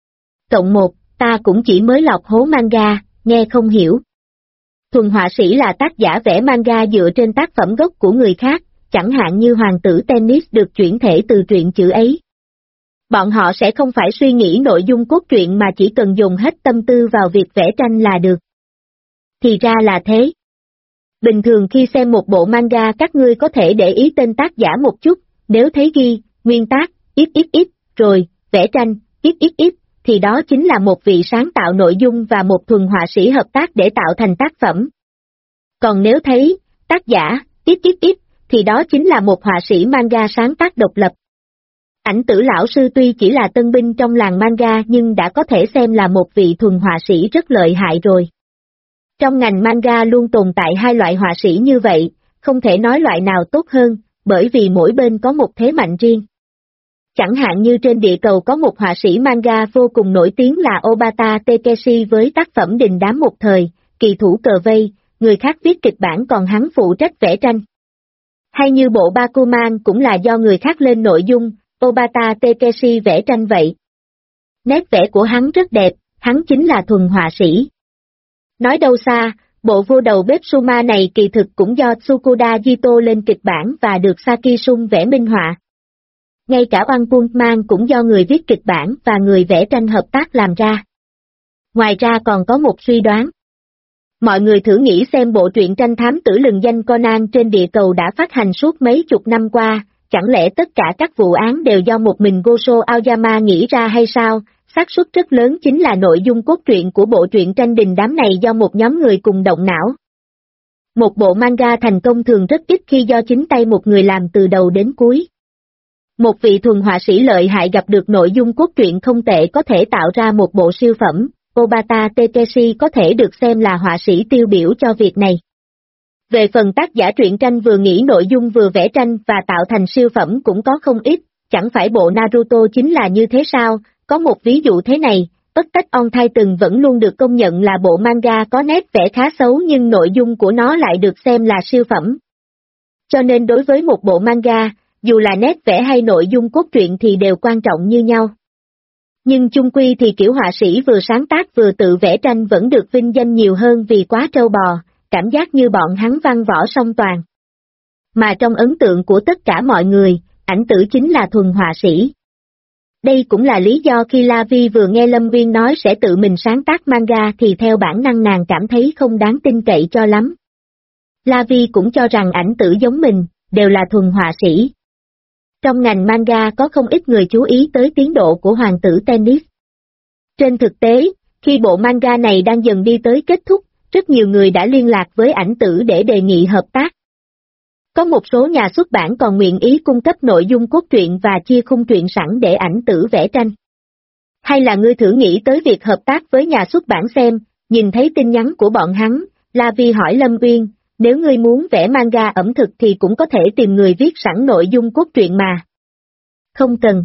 Cộng một, ta cũng chỉ mới lọc hố manga, nghe không hiểu. Thuần họa sĩ là tác giả vẽ manga dựa trên tác phẩm gốc của người khác, chẳng hạn như Hoàng tử Tennis được chuyển thể từ truyện chữ ấy. Bọn họ sẽ không phải suy nghĩ nội dung cốt truyện mà chỉ cần dùng hết tâm tư vào việc vẽ tranh là được. Thì ra là thế. Bình thường khi xem một bộ manga các ngươi có thể để ý tên tác giả một chút, nếu thấy ghi, nguyên tác, XXX, rồi, vẽ tranh, XXX, thì đó chính là một vị sáng tạo nội dung và một thuần họa sĩ hợp tác để tạo thành tác phẩm. Còn nếu thấy tác giả XXX, thì đó chính là một họa sĩ manga sáng tác độc lập. Ảnh Tử lão sư tuy chỉ là tân binh trong làng manga nhưng đã có thể xem là một vị thuần họa sĩ rất lợi hại rồi. Trong ngành manga luôn tồn tại hai loại họa sĩ như vậy, không thể nói loại nào tốt hơn, bởi vì mỗi bên có một thế mạnh riêng. Chẳng hạn như trên địa cầu có một họa sĩ manga vô cùng nổi tiếng là Obata Takeshi với tác phẩm Đình đám một thời, kỳ thủ cờ vây, người khác viết kịch bản còn hắn phụ trách vẽ tranh. Hay như bộ Bakuman cũng là do người khác lên nội dung, Obata Takeshi vẽ tranh vậy. Nét vẽ của hắn rất đẹp, hắn chính là thuần họa sĩ. Nói đâu xa, bộ vô đầu bếp Suma này kỳ thực cũng do Tsukuda Jito lên kịch bản và được Saki Sun vẽ minh họa. Ngay cả One Punch Man cũng do người viết kịch bản và người vẽ tranh hợp tác làm ra. Ngoài ra còn có một suy đoán. Mọi người thử nghĩ xem bộ truyện tranh thám tử lừng danh Conan trên địa cầu đã phát hành suốt mấy chục năm qua, chẳng lẽ tất cả các vụ án đều do một mình Gosho Aoyama nghĩ ra hay sao? Xác suất rất lớn chính là nội dung cốt truyện của bộ truyện tranh đình đám này do một nhóm người cùng động não. Một bộ manga thành công thường rất ít khi do chính tay một người làm từ đầu đến cuối. Một vị thuần họa sĩ lợi hại gặp được nội dung cốt truyện không tệ có thể tạo ra một bộ siêu phẩm, Obata Takeshi có thể được xem là họa sĩ tiêu biểu cho việc này. Về phần tác giả truyện tranh vừa nghĩ nội dung vừa vẽ tranh và tạo thành siêu phẩm cũng có không ít, chẳng phải bộ Naruto chính là như thế sao? Có một ví dụ thế này, Attack on Titan vẫn luôn được công nhận là bộ manga có nét vẽ khá xấu nhưng nội dung của nó lại được xem là siêu phẩm. Cho nên đối với một bộ manga, dù là nét vẽ hay nội dung cốt truyện thì đều quan trọng như nhau. Nhưng chung quy thì kiểu họa sĩ vừa sáng tác vừa tự vẽ tranh vẫn được vinh danh nhiều hơn vì quá trâu bò, cảm giác như bọn hắn văn võ song toàn. Mà trong ấn tượng của tất cả mọi người, Ảnh Tử chính là thuần họa sĩ. Đây cũng là lý do khi La Vi vừa nghe Lâm Nguyên nói sẽ tự mình sáng tác manga thì theo bản năng nàng cảm thấy không đáng tin cậy cho lắm. La Vi cũng cho rằng Ảnh Tử giống mình, đều là thuần họa sĩ. Trong ngành manga có không ít người chú ý tới tiến độ của hoàng tử tennis. Trên thực tế, khi bộ manga này đang dần đi tới kết thúc, rất nhiều người đã liên lạc với Ảnh Tử để đề nghị hợp tác. Có một số nhà xuất bản còn nguyện ý cung cấp nội dung cốt truyện và chia khung truyện sẵn để Ảnh Tử vẽ tranh. Hay là ngươi thử nghĩ tới việc hợp tác với nhà xuất bản xem, nhìn thấy tin nhắn của bọn hắn, La Vi hỏi Lâm Uyên, nếu ngươi muốn vẽ manga ẩm thực thì cũng có thể tìm người viết sẵn nội dung cốt truyện mà. Không cần.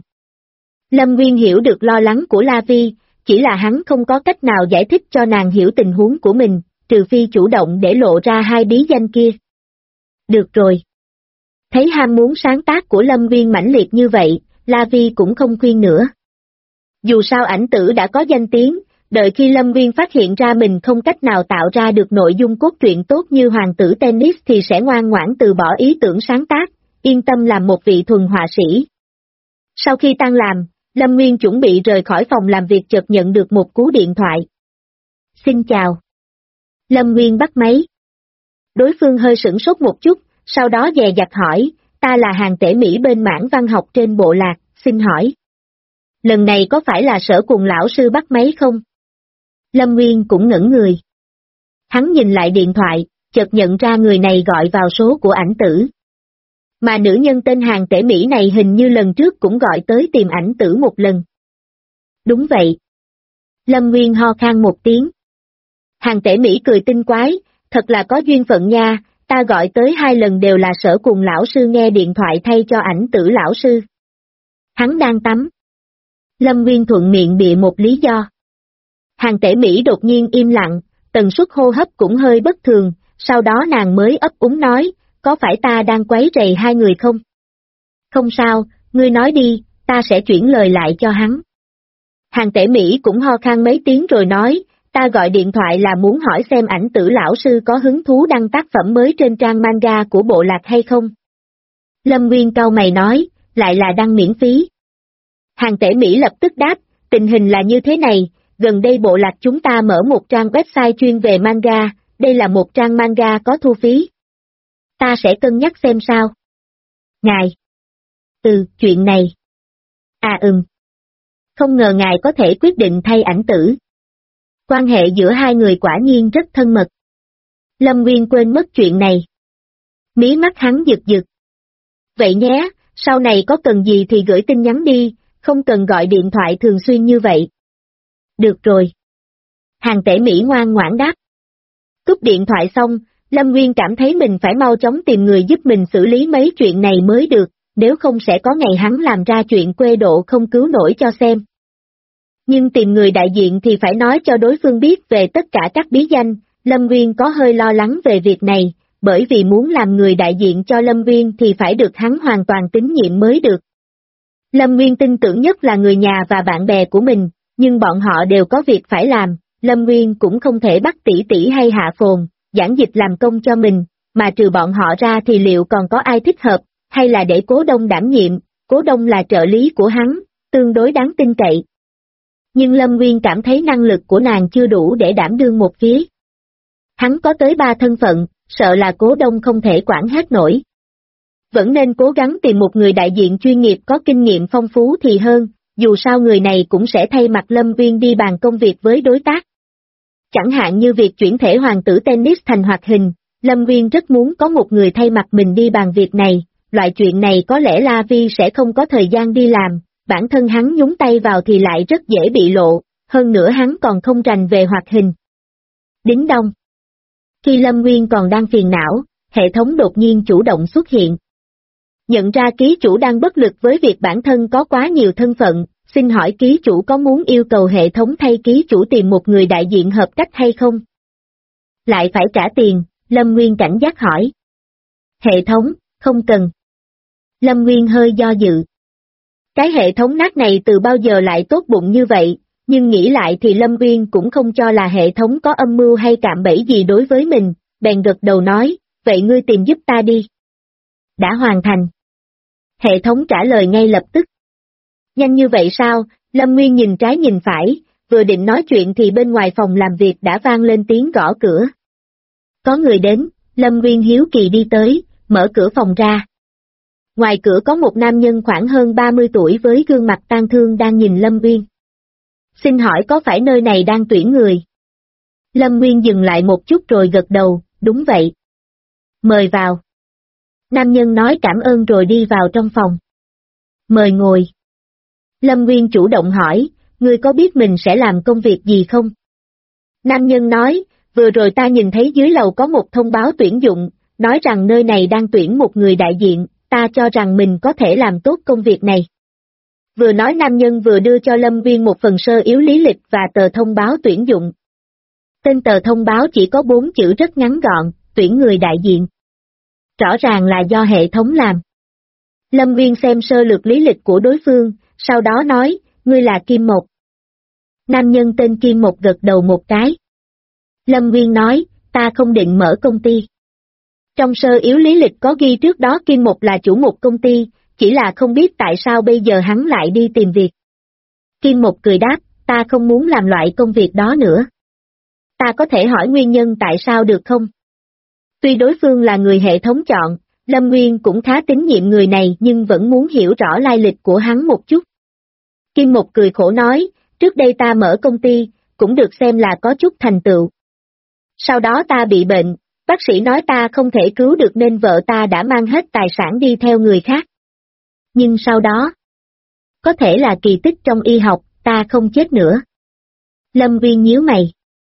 Lâm Uyên hiểu được lo lắng của La Vi, chỉ là hắn không có cách nào giải thích cho nàng hiểu tình huống của mình, trừ phi chủ động để lộ ra hai bí danh kia. Được rồi. Thấy ham muốn sáng tác của Lâm Uyên mãnh liệt như vậy, La Vi cũng không khuyên nữa. Dù sao Ảnh Tử đã có danh tiếng, đợi khi Lâm Uyên phát hiện ra mình không cách nào tạo ra được nội dung cốt truyện tốt như hoàng tử tennis thì sẽ ngoan ngoãn từ bỏ ý tưởng sáng tác, yên tâm làm một vị thuần họa sĩ. Sau khi tan làm, Lâm Nguyên chuẩn bị rời khỏi phòng làm việc chợt nhận được một cú điện thoại. Xin chào. Lâm Nguyên bắt máy. Đối phương hơi sửng sốt một chút, sau đó dè dặt hỏi, ta là Hàng Tể Mỹ bên mảng văn học trên bộ lạc, xin hỏi. Lần này có phải là Sở Cùng lão sư bắt máy không? Lâm Nguyên cũng ngẩn người. Hắn nhìn lại điện thoại, chợt nhận ra người này gọi vào số của Ảnh Tử. Mà nữ nhân tên Hàng Tể Mỹ này hình như lần trước cũng gọi tới tìm Ảnh Tử một lần. Đúng vậy. Lâm Nguyên ho khan một tiếng. Hàng Tể Mỹ cười tinh quái, thật là có duyên phận nha, ta gọi tới 2 lần đều là Sở Cùng lão sư nghe điện thoại thay cho Ảnh Tử lão sư. Hắn đang tắm. Lâm Nguyên thuận miệng bịa một lý do. Hàng Tể Mỹ đột nhiên im lặng, tần suất hô hấp cũng hơi bất thường, sau đó nàng mới ấp úng nói, có phải ta đang quấy rầy hai người không? Không sao, ngươi nói đi, ta sẽ chuyển lời lại cho hắn. Hàng Tể Mỹ cũng ho khan mấy tiếng rồi nói, ta gọi điện thoại là muốn hỏi xem Ảnh Tử lão sư có hứng thú đăng tác phẩm mới trên trang manga của bộ lạc hay không? Lâm Nguyên cau mày nói, lại là đăng miễn phí. Hàng Tể Mỹ lập tức đáp, tình hình là như thế này, gần đây bộ lạc chúng ta mở một trang website chuyên về manga, đây là một trang manga có thu phí. Ta sẽ cân nhắc xem sao. Ngài. Chuyện này. không ngờ ngài có thể quyết định thay ảnh tử. Quan hệ giữa hai người quả nhiên rất thân mật. Lâm Nguyên quên mất chuyện này. Mí mắt hắn giật giật. Vậy nhé, sau này có cần gì thì gửi tin nhắn đi, không cần gọi điện thoại thường xuyên như vậy. Được rồi. Hàng Tể Mỹ ngoan ngoãn đáp. Cúp điện thoại xong, Lâm Nguyên cảm thấy mình phải mau chóng tìm người giúp mình xử lý mấy chuyện này mới được, nếu không sẽ có ngày hắn làm ra chuyện quê độ không cứu nổi cho xem. Nhưng tìm người đại diện thì phải nói cho đối phương biết về tất cả các bí danh, Lâm Nguyên có hơi lo lắng về việc này, bởi vì muốn làm người đại diện cho Lâm Nguyên thì phải được hắn hoàn toàn tín nhiệm mới được. Lâm Nguyên tin tưởng nhất là người nhà và bạn bè của mình, nhưng bọn họ đều có việc phải làm, Lâm Nguyên cũng không thể bắt tỷ tỷ hay Hạ Phồn, giảng dịch làm công cho mình, mà trừ bọn họ ra thì liệu còn có ai thích hợp, hay là để Cố Đông đảm nhiệm, Cố Đông là trợ lý của hắn, tương đối đáng tin cậy. Nhưng Lâm Nguyên cảm thấy năng lực của nàng chưa đủ để đảm đương một phía. Hắn có tới 3 thân phận, sợ là Cố Đông không thể quản hết nổi. Vẫn nên cố gắng tìm một người đại diện chuyên nghiệp có kinh nghiệm phong phú thì hơn, dù sao người này cũng sẽ thay mặt Lâm Nguyên đi bàn công việc với đối tác. Chẳng hạn như việc chuyển thể hoàng tử tennis thành hoạt hình, Lâm Nguyên rất muốn có một người thay mặt mình đi bàn việc này, loại chuyện này có lẽ La Vi sẽ không có thời gian đi làm, bản thân hắn nhúng tay vào thì lại rất dễ bị lộ, hơn nữa hắn còn không rành về hoạt hình. Đính đông. Khi Lâm Nguyên còn đang phiền não, hệ thống đột nhiên chủ động xuất hiện. Nhận ra ký chủ đang bất lực với việc bản thân có quá nhiều thân phận, xin hỏi ký chủ có muốn yêu cầu hệ thống thay ký chủ tìm một người đại diện hợp cách hay không? Lại phải trả tiền, Lâm Nguyên cảnh giác hỏi. Hệ thống, không cần. Lâm Nguyên hơi do dự. Cái hệ thống nát này từ bao giờ lại tốt bụng như vậy, nhưng nghĩ lại thì Lâm Nguyên cũng không cho là hệ thống có âm mưu hay cạm bẫy gì đối với mình, bèn gật đầu nói, vậy ngươi tìm giúp ta đi. Đã hoàn thành. Hệ thống trả lời ngay lập tức. Nhanh như vậy sao? Lâm Nguyên nhìn trái nhìn phải, vừa định nói chuyện thì bên ngoài phòng làm việc đã vang lên tiếng gõ cửa. Có người đến, Lâm Nguyên hiếu kỳ đi tới, mở cửa phòng ra. Ngoài cửa có một nam nhân khoảng hơn 30 tuổi với gương mặt tang thương đang nhìn Lâm Nguyên. Xin hỏi có phải nơi này đang tuyển người? Lâm Nguyên dừng lại một chút rồi gật đầu, đúng vậy. Mời vào. Nam nhân nói cảm ơn rồi đi vào trong phòng. Mời ngồi. Lâm Nguyên chủ động hỏi, ngươi có biết mình sẽ làm công việc gì không? Nam nhân nói, vừa rồi ta nhìn thấy dưới lầu có một thông báo tuyển dụng, nói rằng nơi này đang tuyển một người đại diện, ta cho rằng mình có thể làm tốt công việc này. Vừa nói nam nhân vừa đưa cho Lâm Nguyên một phần sơ yếu lý lịch và tờ thông báo tuyển dụng. Tên tờ thông báo chỉ có 4 chữ rất ngắn gọn, tuyển người đại diện. Rõ ràng là do hệ thống làm. Lâm Nguyên xem sơ lược lý lịch của đối phương, sau đó nói, ngươi là Kim Mộc. Nam nhân tên Kim Mộc gật đầu một cái. Lâm Nguyên nói, ta không định mở công ty. Trong sơ yếu lý lịch có ghi trước đó Kim Mộc là chủ một công ty, chỉ là không biết tại sao bây giờ hắn lại đi tìm việc. Kim Mộc cười đáp, ta không muốn làm loại công việc đó nữa. Ta có thể hỏi nguyên nhân tại sao được không? Tuy đối phương là người hệ thống chọn, Lâm Nguyên cũng khá tín nhiệm người này nhưng vẫn muốn hiểu rõ lai lịch của hắn một chút. Kim Mộc cười khổ nói, trước đây ta mở công ty, cũng được xem là có chút thành tựu. Sau đó ta bị bệnh, bác sĩ nói ta không thể cứu được nên vợ ta đã mang hết tài sản đi theo người khác. Nhưng sau đó, có thể là kỳ tích trong y học, ta không chết nữa. Lâm Nguyên nhíu mày.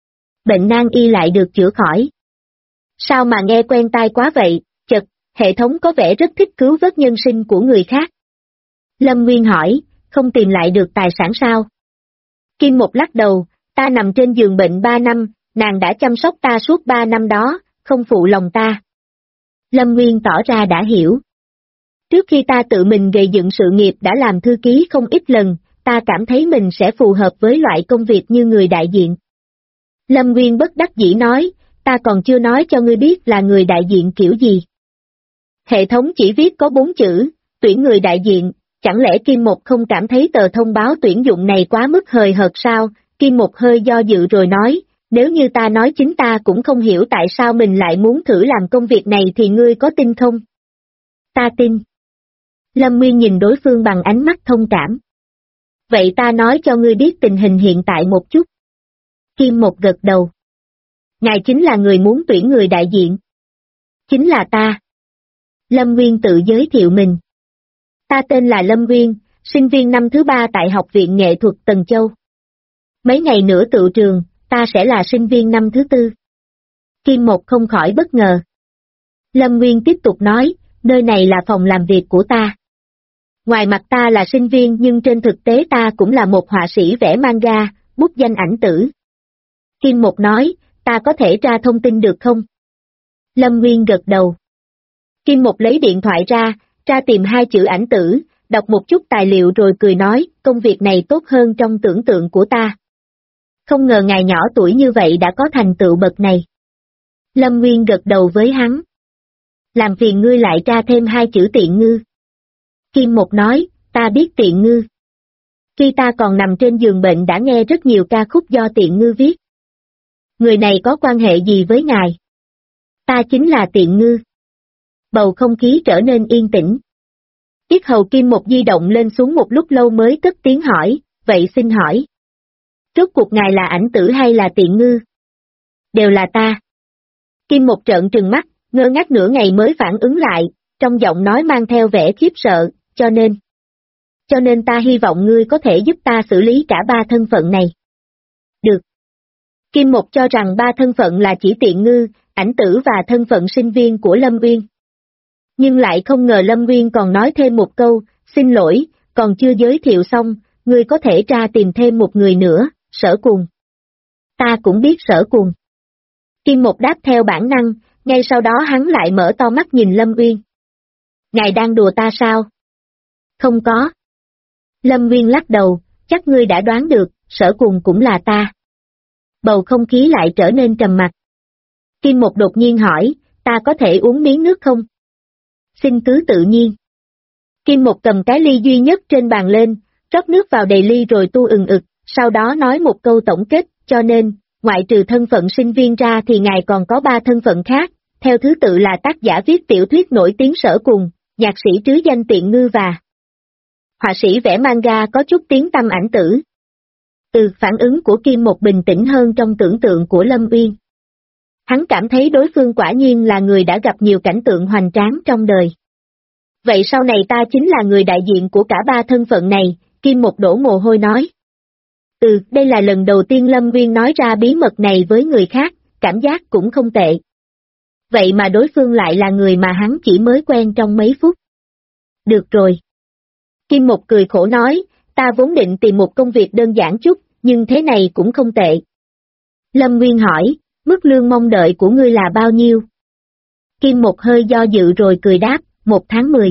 Bệnh nan y lại được chữa khỏi. Sao mà nghe quen tai quá vậy, chật, hệ thống có vẻ rất thích cứu vớt nhân sinh của người khác. Lâm Nguyên hỏi, không tìm lại được tài sản sao? Kim Mộc lắc đầu, ta nằm trên giường bệnh 3 năm, nàng đã chăm sóc ta suốt 3 năm đó, không phụ lòng ta. Lâm Nguyên tỏ ra đã hiểu. Trước khi ta tự mình gây dựng sự nghiệp đã làm thư ký không ít lần, ta cảm thấy mình sẽ phù hợp với loại công việc như người đại diện. Lâm Nguyên bất đắc dĩ nói, ta còn chưa nói cho ngươi biết là người đại diện kiểu gì. Hệ thống chỉ viết có 4 chữ, tuyển người đại diện, chẳng lẽ Kim Mộc không cảm thấy tờ thông báo tuyển dụng này quá mức hời hợt sao? Kim Mộc hơi do dự rồi nói, nếu như ta nói chính ta cũng không hiểu tại sao mình lại muốn thử làm công việc này thì ngươi có tin không? Ta tin. Lâm Nguyên nhìn đối phương bằng ánh mắt thông cảm. Vậy ta nói cho ngươi biết tình hình hiện tại một chút. Kim Một gật đầu. Ngài chính là người muốn tuyển người đại diện. Chính là ta. Lâm Nguyên tự giới thiệu mình. Ta tên là Lâm Nguyên, sinh viên năm thứ 3 tại Học viện Nghệ thuật Tần Châu. Mấy ngày nữa tựu trường, ta sẽ là sinh viên năm thứ 4. Kim Một không khỏi bất ngờ. Lâm Nguyên tiếp tục nói, nơi này là phòng làm việc của ta. Ngoài mặt ta là sinh viên nhưng trên thực tế ta cũng là một họa sĩ vẽ manga, bút danh ảnh tử. Kim Một nói, ta có thể tra thông tin được không? Lâm Nguyên gật đầu. Kim Một lấy điện thoại ra, tra tìm 2 chữ ảnh tử, đọc một chút tài liệu rồi cười nói, công việc này tốt hơn trong tưởng tượng của ta. Không ngờ ngài nhỏ tuổi như vậy đã có thành tựu bậc này. Lâm Nguyên gật đầu với hắn. Làm phiền ngươi lại tra thêm 2 chữ tiện ngư. Kim Một nói, ta biết tiện ngư. Khi ta còn nằm trên giường bệnh đã nghe rất nhiều ca khúc do tiện ngư viết. Người này có quan hệ gì với ngài? Ta chính là tiện ngư. Bầu không khí trở nên yên tĩnh. Yết hầu Kim Một di động lên xuống một lúc lâu mới cất tiếng hỏi, vậy xin hỏi. Rốt cuộc ngài là ảnh tử hay là tiện ngư? Đều là ta. Kim Một trợn trừng mắt, ngơ ngác nửa ngày mới phản ứng lại, trong giọng nói mang theo vẻ khiếp sợ, cho nên ta hy vọng ngươi có thể giúp ta xử lý cả 3 thân phận này. Được. Kim Một cho rằng 3 thân phận là chỉ tiện ngư, ảnh tử và thân phận sinh viên của Lâm Nguyên. Nhưng lại không ngờ Lâm Nguyên còn nói thêm một câu, xin lỗi, còn chưa giới thiệu xong, ngươi có thể tra tìm thêm một người nữa, Sở Cuồng. Ta cũng biết Sở Cuồng. Kim Một đáp theo bản năng, ngay sau đó hắn lại mở to mắt nhìn Lâm Nguyên. Ngài đang đùa ta sao? Không có. Lâm Nguyên lắc đầu, chắc ngươi đã đoán được, Sở Cuồng cũng là ta. Bầu không khí lại trở nên trầm mặc. Kim Một đột nhiên hỏi, ta có thể uống miếng nước không? Xin cứ tự nhiên. Kim Một cầm cái ly duy nhất trên bàn lên, rót nước vào đầy ly rồi tu ực, sau đó nói một câu tổng kết, cho nên, ngoại trừ thân phận sinh viên ra thì ngài còn có 3 thân phận khác, theo thứ tự là tác giả viết tiểu thuyết nổi tiếng Sở Cuồng, nhạc sĩ trứ danh tiện ngư và họa sĩ vẽ manga có chút tiếng tăm ảnh tử. Phản ứng của Kim Một bình tĩnh hơn trong tưởng tượng của Lâm Uyên. Hắn cảm thấy đối phương quả nhiên là người đã gặp nhiều cảnh tượng hoành tráng trong đời. Vậy sau này ta chính là người đại diện của cả 3 thân phận này, Kim Một đổ mồ hôi nói. Đây là lần đầu tiên Lâm Uyên nói ra bí mật này với người khác, cảm giác cũng không tệ. Vậy mà đối phương lại là người mà hắn chỉ mới quen trong mấy phút. Được rồi. Kim Một cười khổ nói, ta vốn định tìm một công việc đơn giản chút, nhưng thế này cũng không tệ. Lâm Nguyên hỏi, mức lương mong đợi của ngươi là bao nhiêu? Kim Một hơi do dự rồi cười đáp, 1 tháng 10.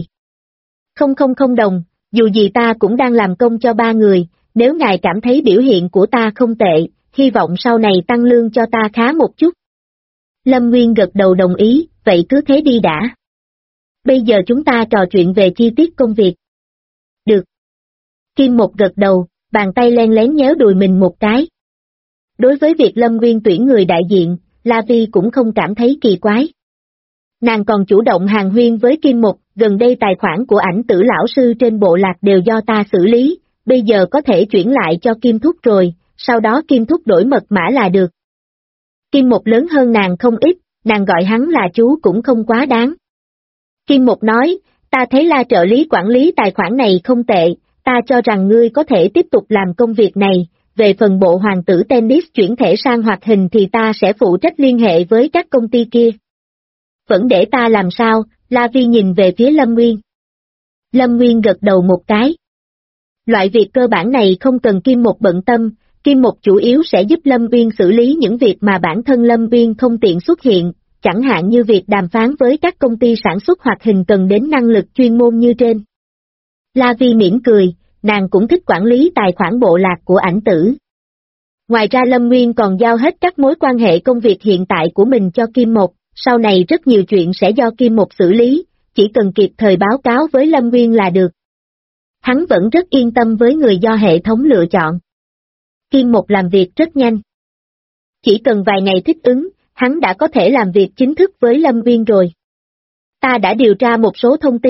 Không đồng, dù gì ta cũng đang làm công cho 3 người, nếu ngài cảm thấy biểu hiện của ta không tệ, hy vọng sau này tăng lương cho ta khá một chút. Lâm Nguyên gật đầu đồng ý, vậy cứ thế đi đã. Bây giờ chúng ta trò chuyện về chi tiết công việc. Được. Kim Một gật đầu, bàn tay len lén nhéo đùi mình một cái. Đối với việc Lâm Nguyên tuyển người đại diện, La Vi cũng không cảm thấy kỳ quái. Nàng còn chủ động hàn huyên với Kim Một, gần đây tài khoản của ảnh tử lão sư trên bộ lạc đều do ta xử lý, bây giờ có thể chuyển lại cho Kim Thúc rồi, sau đó Kim Thúc đổi mật mã là được. Kim Một lớn hơn nàng không ít, nàng gọi hắn là chú cũng không quá đáng. Kim Một nói, ta thấy La trợ lý quản lý tài khoản này không tệ, ta cho rằng ngươi có thể tiếp tục làm công việc này, về phần bộ hoàng tử tennis chuyển thể sang hoạt hình thì ta sẽ phụ trách liên hệ với các công ty kia. Vẫn để ta làm sao? La Vi nhìn về phía Lâm Nguyên. Lâm Nguyên gật đầu một cái. Loại việc cơ bản này không cần Kim Một bận tâm, Kim Một chủ yếu sẽ giúp Lâm Nguyên xử lý những việc mà bản thân Lâm Nguyên không tiện xuất hiện, chẳng hạn như việc đàm phán với các công ty sản xuất hoạt hình cần đến năng lực chuyên môn như trên. La Vi mỉm cười, nàng cũng thích quản lý tài khoản bộ lạc của ảnh tử. Ngoài ra Lâm Nguyên còn giao hết các mối quan hệ công việc hiện tại của mình cho Kim Một, sau này rất nhiều chuyện sẽ do Kim Một xử lý, chỉ cần kịp thời báo cáo với Lâm Nguyên là được. Hắn vẫn rất yên tâm với người do hệ thống lựa chọn. Kim Một làm việc rất nhanh. Chỉ cần vài ngày thích ứng, hắn đã có thể làm việc chính thức với Lâm Nguyên rồi. Ta đã điều tra một số thông tin,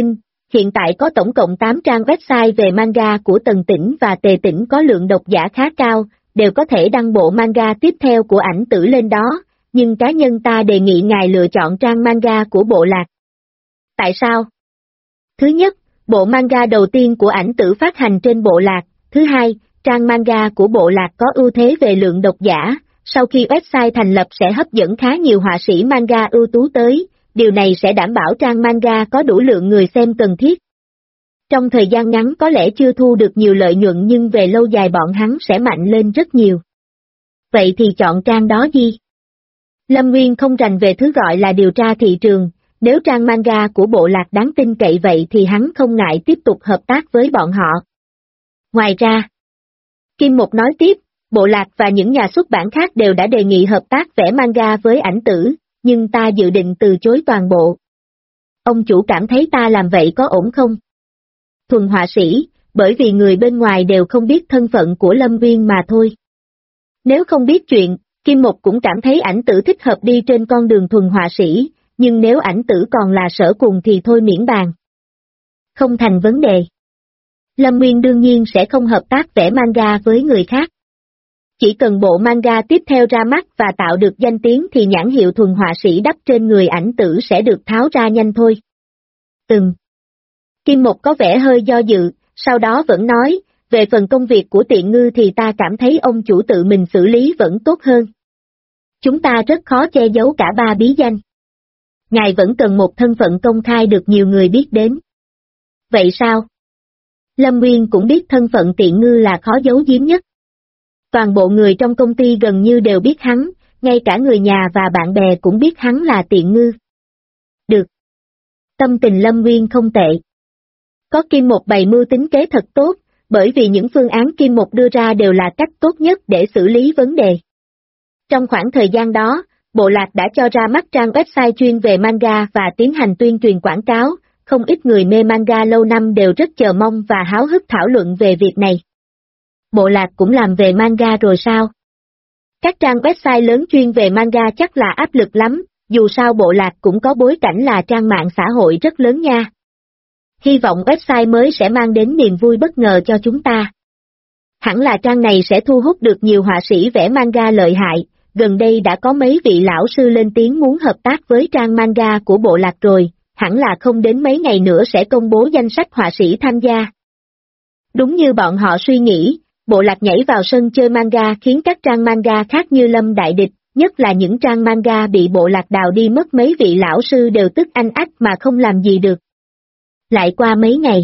Hiện tại có tổng cộng 8 trang website về manga của Tần Tĩnh và Tề Tĩnh có lượng độc giả khá cao, đều có thể đăng bộ manga tiếp theo của ảnh tử lên đó, nhưng cá nhân ta đề nghị ngài lựa chọn trang manga của bộ lạc. Tại sao? Thứ nhất, bộ manga đầu tiên của ảnh tử phát hành trên bộ lạc. Thứ hai, trang manga của bộ lạc có ưu thế về lượng độc giả, sau khi website thành lập sẽ hấp dẫn khá nhiều họa sĩ manga ưu tú tới, điều này sẽ đảm bảo trang manga có đủ lượng người xem cần thiết. Trong thời gian ngắn có lẽ chưa thu được nhiều lợi nhuận nhưng về lâu dài bọn hắn sẽ mạnh lên rất nhiều. Vậy thì chọn trang đó gì? Lâm Nguyên không rành về thứ gọi là điều tra thị trường, nếu trang manga của bộ lạc đáng tin cậy vậy thì hắn không ngại tiếp tục hợp tác với bọn họ. Ngoài ra, Kim Mục nói tiếp, bộ lạc và những nhà xuất bản khác đều đã đề nghị hợp tác vẽ manga với ảnh tử, nhưng ta dự định từ chối toàn bộ. Ông chủ cảm thấy ta làm vậy có ổn không? Thuần họa sĩ, bởi vì người bên ngoài đều không biết thân phận của Lâm Nguyên mà thôi. Nếu không biết chuyện, Kim Mục cũng cảm thấy ảnh tử thích hợp đi trên con đường thuần họa sĩ, nhưng nếu ảnh tử còn là Sở Cùng thì thôi miễn bàn. Không thành vấn đề. Lâm Nguyên đương nhiên sẽ không hợp tác vẽ manga với người khác. Chỉ cần bộ manga tiếp theo ra mắt và tạo được danh tiếng thì nhãn hiệu thuần họa sĩ đắp trên người ảnh tử sẽ được tháo ra nhanh thôi. Kim Mục có vẻ hơi do dự, sau đó vẫn nói, về phần công việc của Tiện Ngư thì ta cảm thấy ông chủ tự mình xử lý vẫn tốt hơn. Chúng ta rất khó che giấu cả ba bí danh. Ngài vẫn cần một thân phận công khai được nhiều người biết đến. Vậy sao? Lâm Nguyên cũng biết thân phận Tiện Ngư là khó giấu giếm nhất. Toàn bộ người trong công ty gần như đều biết hắn, ngay cả người nhà và bạn bè cũng biết hắn là Tiện Ngư. Được. Tâm tình Lâm Nguyên không tệ. Có Kim Mục bày mưu tính kế thật tốt, bởi vì những phương án Kim Mục đưa ra đều là cách tốt nhất để xử lý vấn đề. Trong khoảng thời gian đó, bộ lạc đã cho ra mắt trang website chuyên về manga và tiến hành tuyên truyền quảng cáo, không ít người mê manga lâu năm đều rất chờ mong và háo hức thảo luận về việc này. Bộ lạc cũng làm về manga rồi sao? Các trang website lớn chuyên về manga chắc là áp lực lắm, dù sao bộ lạc cũng có bối cảnh là trang mạng xã hội rất lớn nha. Hy vọng website mới sẽ mang đến niềm vui bất ngờ cho chúng ta. Hẳn là trang này sẽ thu hút được nhiều họa sĩ vẽ manga lợi hại, gần đây đã có mấy vị lão sư lên tiếng muốn hợp tác với trang manga của bộ lạc rồi, hẳn là không đến mấy ngày nữa sẽ công bố danh sách họa sĩ tham gia. Đúng như bọn họ suy nghĩ, bộ lạc nhảy vào sân chơi manga khiến các trang manga khác như lâm đại địch, nhất là những trang manga bị bộ lạc đào đi mất mấy vị lão sư đều tức anh ách mà không làm gì được. Lại qua mấy ngày,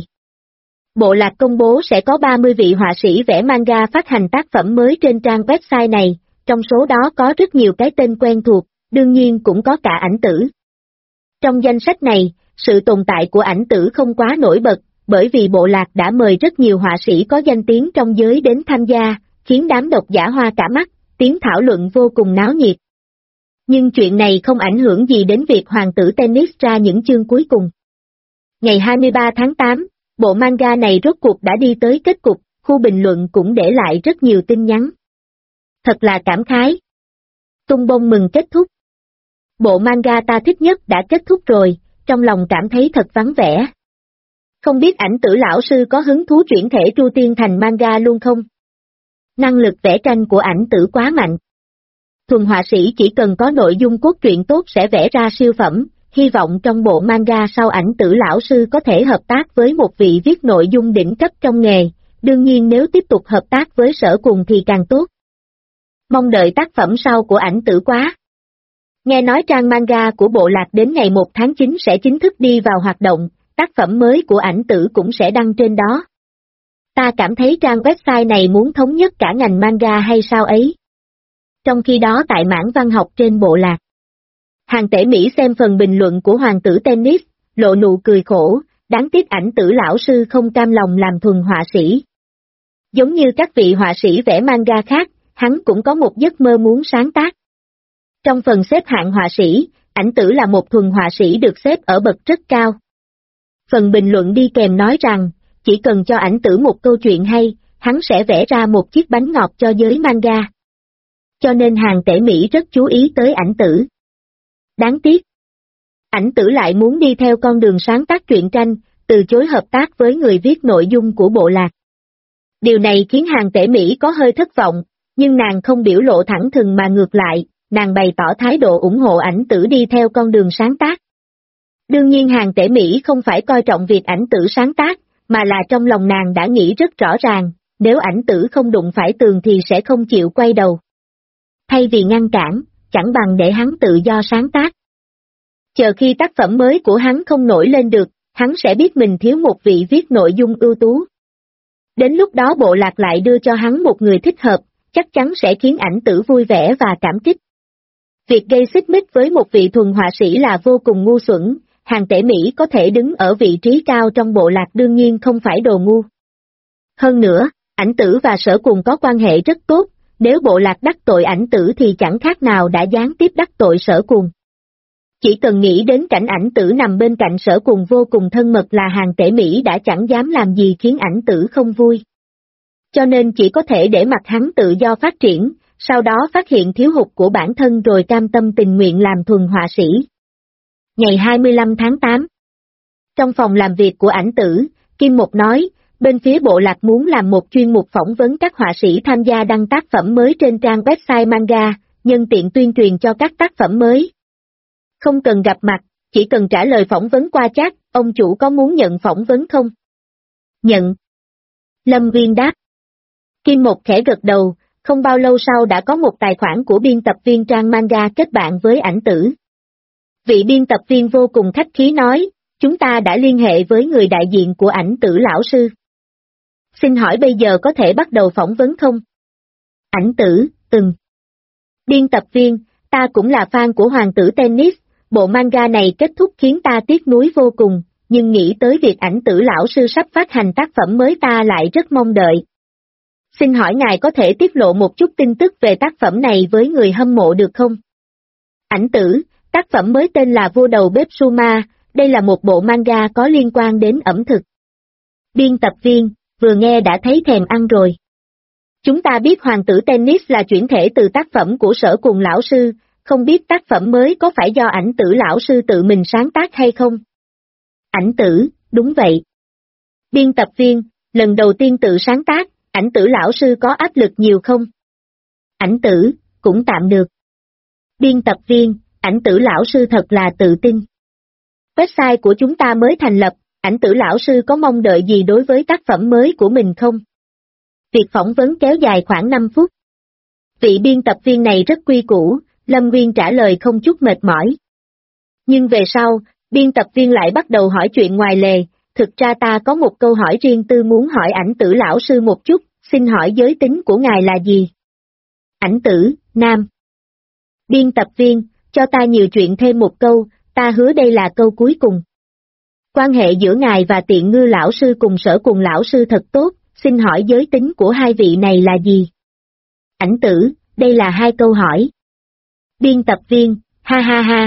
bộ lạc công bố sẽ có 30 vị họa sĩ vẽ manga phát hành tác phẩm mới trên trang website này, trong số đó có rất nhiều cái tên quen thuộc, đương nhiên cũng có cả ảnh tử. Trong danh sách này, sự tồn tại của ảnh tử không quá nổi bật, bởi vì bộ lạc đã mời rất nhiều họa sĩ có danh tiếng trong giới đến tham gia, khiến đám độc giả hoa cả mắt, tiếng thảo luận vô cùng náo nhiệt. Nhưng chuyện này không ảnh hưởng gì đến việc hoàng tử tennis ra những chương cuối cùng. Ngày 23 tháng 8, bộ manga này rốt cuộc đã đi tới kết cục, khu bình luận cũng để lại rất nhiều tin nhắn. Thật là cảm khái. Tung bông mừng kết thúc. Bộ manga ta thích nhất đã kết thúc rồi, trong lòng cảm thấy thật vắng vẻ. Không biết ảnh tử lão sư có hứng thú chuyển thể Tru Tiên thành manga luôn không? Năng lực vẽ tranh của ảnh tử quá mạnh. Thuần họa sĩ chỉ cần có nội dung cốt truyện tốt sẽ vẽ ra siêu phẩm, hy vọng trong bộ manga sau ảnh tử lão sư có thể hợp tác với một vị viết nội dung đỉnh cấp trong nghề, đương nhiên nếu tiếp tục hợp tác với Sở Cùng thì càng tốt. Mong đợi tác phẩm sau của ảnh tử quá. Nghe nói trang manga của bộ lạc đến ngày 1 tháng 9 sẽ chính thức đi vào hoạt động, tác phẩm mới của ảnh tử cũng sẽ đăng trên đó. Ta cảm thấy trang website này muốn thống nhất cả ngành manga hay sao ấy. Trong khi đó tại mảng văn học trên bộ lạc, Hàng Tể Mỹ xem phần bình luận của hoàng tử tennis, lộ nụ cười khổ, đáng tiếc ảnh tử lão sư không cam lòng làm thuần họa sĩ. Giống như các vị họa sĩ vẽ manga khác, hắn cũng có một giấc mơ muốn sáng tác. Trong phần xếp hạng họa sĩ, ảnh tử là một thuần họa sĩ được xếp ở bậc rất cao. Phần bình luận đi kèm nói rằng, chỉ cần cho ảnh tử một câu chuyện hay, hắn sẽ vẽ ra một chiếc bánh ngọt cho giới manga. Cho nên Hàng Tể Mỹ rất chú ý tới ảnh tử. Đáng tiếc, ảnh tử lại muốn đi theo con đường sáng tác truyện tranh, từ chối hợp tác với người viết nội dung của bộ lạc. Điều này khiến Hàn Tể Mỹ có hơi thất vọng, nhưng nàng không biểu lộ thẳng thừng mà ngược lại, nàng bày tỏ thái độ ủng hộ Ảnh Tử đi theo con đường sáng tác. Đương nhiên Hàn Tể Mỹ không phải coi trọng việc Ảnh Tử sáng tác, mà là trong lòng nàng đã nghĩ rất rõ ràng, nếu Ảnh Tử không đụng phải tường thì sẽ không chịu quay đầu. Thay vì ngăn cản, chẳng bằng để hắn tự do sáng tác. Chờ khi tác phẩm mới của hắn không nổi lên được, hắn sẽ biết mình thiếu một vị viết nội dung ưu tú. Đến lúc đó bộ lạc lại đưa cho hắn một người thích hợp, chắc chắn sẽ khiến Ảnh Tử vui vẻ và cảm kích. Việc gây xích mích với một vị thuần họa sĩ là vô cùng ngu xuẩn, Hàn Tể Mỹ có thể đứng ở vị trí cao trong bộ lạc đương nhiên không phải đồ ngu. Hơn nữa, Ảnh Tử và Sở Cùng có quan hệ rất tốt, nếu bộ lạc đắc tội Ảnh Tử thì chẳng khác nào đã gián tiếp đắc tội Sở Cùng. Chỉ cần nghĩ đến cảnh Ảnh Tử nằm bên cạnh Sở Cùng vô cùng thân mật là Hàn Tể Mỹ đã chẳng dám làm gì khiến Ảnh Tử không vui. Cho nên chỉ có thể để mặc hắn tự do phát triển, sau đó phát hiện thiếu hụt của bản thân rồi cam tâm tình nguyện làm thuần họa sĩ. Ngày 25 tháng 8 trong phòng làm việc của Ảnh Tử, Kim Một nói, bên phía bộ lạc muốn làm một chuyên mục phỏng vấn các họa sĩ tham gia đăng tác phẩm mới trên trang website manga, nhân tiện tuyên truyền cho các tác phẩm mới. Không cần gặp mặt, chỉ cần trả lời phỏng vấn qua chat, ông chủ có muốn nhận phỏng vấn không? Nhận. Lâm Viên đáp. Kim Một khẽ gật đầu, không bao lâu sau đã có một tài khoản của biên tập viên trang manga kết bạn với Ảnh Tử. Vị biên tập viên vô cùng khách khí nói, chúng ta đã liên hệ với người đại diện của Ảnh Tử lão sư. Xin hỏi bây giờ có thể bắt đầu phỏng vấn không? Ảnh Tử, Biên tập viên, ta cũng là fan của Hoàng tử tennis, bộ manga này kết thúc khiến ta tiếc nuối vô cùng, nhưng nghĩ tới việc Ảnh Tử lão sư sắp phát hành tác phẩm mới ta lại rất mong đợi. Xin hỏi ngài có thể tiết lộ một chút tin tức về tác phẩm này với người hâm mộ được không? Ảnh Tử, tác phẩm mới tên là Vô Đầu Bếp Suma, đây là một bộ manga có liên quan đến ẩm thực. Biên tập viên, vừa nghe đã thấy thèm ăn rồi. Chúng ta biết Hoàng tử tennis là chuyển thể từ tác phẩm của Sở Cùng lão sư, không biết tác phẩm mới có phải do Ảnh Tử lão sư tự mình sáng tác hay không? Ảnh Tử, đúng vậy. Biên tập viên, lần đầu tiên tự sáng tác, Ảnh Tử lão sư có áp lực nhiều không? Ảnh Tử, cũng tạm được. Biên tập viên, Ảnh Tử lão sư thật là tự tin. Website của chúng ta mới thành lập, Ảnh Tử lão sư có mong đợi gì đối với tác phẩm mới của mình không? Việc phỏng vấn kéo dài khoảng 5 phút. Vị biên tập viên này rất quy củ, Lâm Nguyên trả lời không chút mệt mỏi. Nhưng về sau, biên tập viên lại bắt đầu hỏi chuyện ngoài lề, thực ra ta có một câu hỏi riêng tư muốn hỏi Ảnh Tử lão sư một chút, xin hỏi giới tính của ngài là gì? Ảnh Tử, nam. Biên tập viên, cho ta nhiều chuyện thêm một câu, ta hứa đây là câu cuối cùng. Quan hệ giữa ngài và Tiện Ngư lão sư cùng Sở Cùng lão sư thật tốt, xin hỏi giới tính của hai vị này là gì? Ảnh Tử, đây là hai câu hỏi. Biên tập viên, ha ha ha,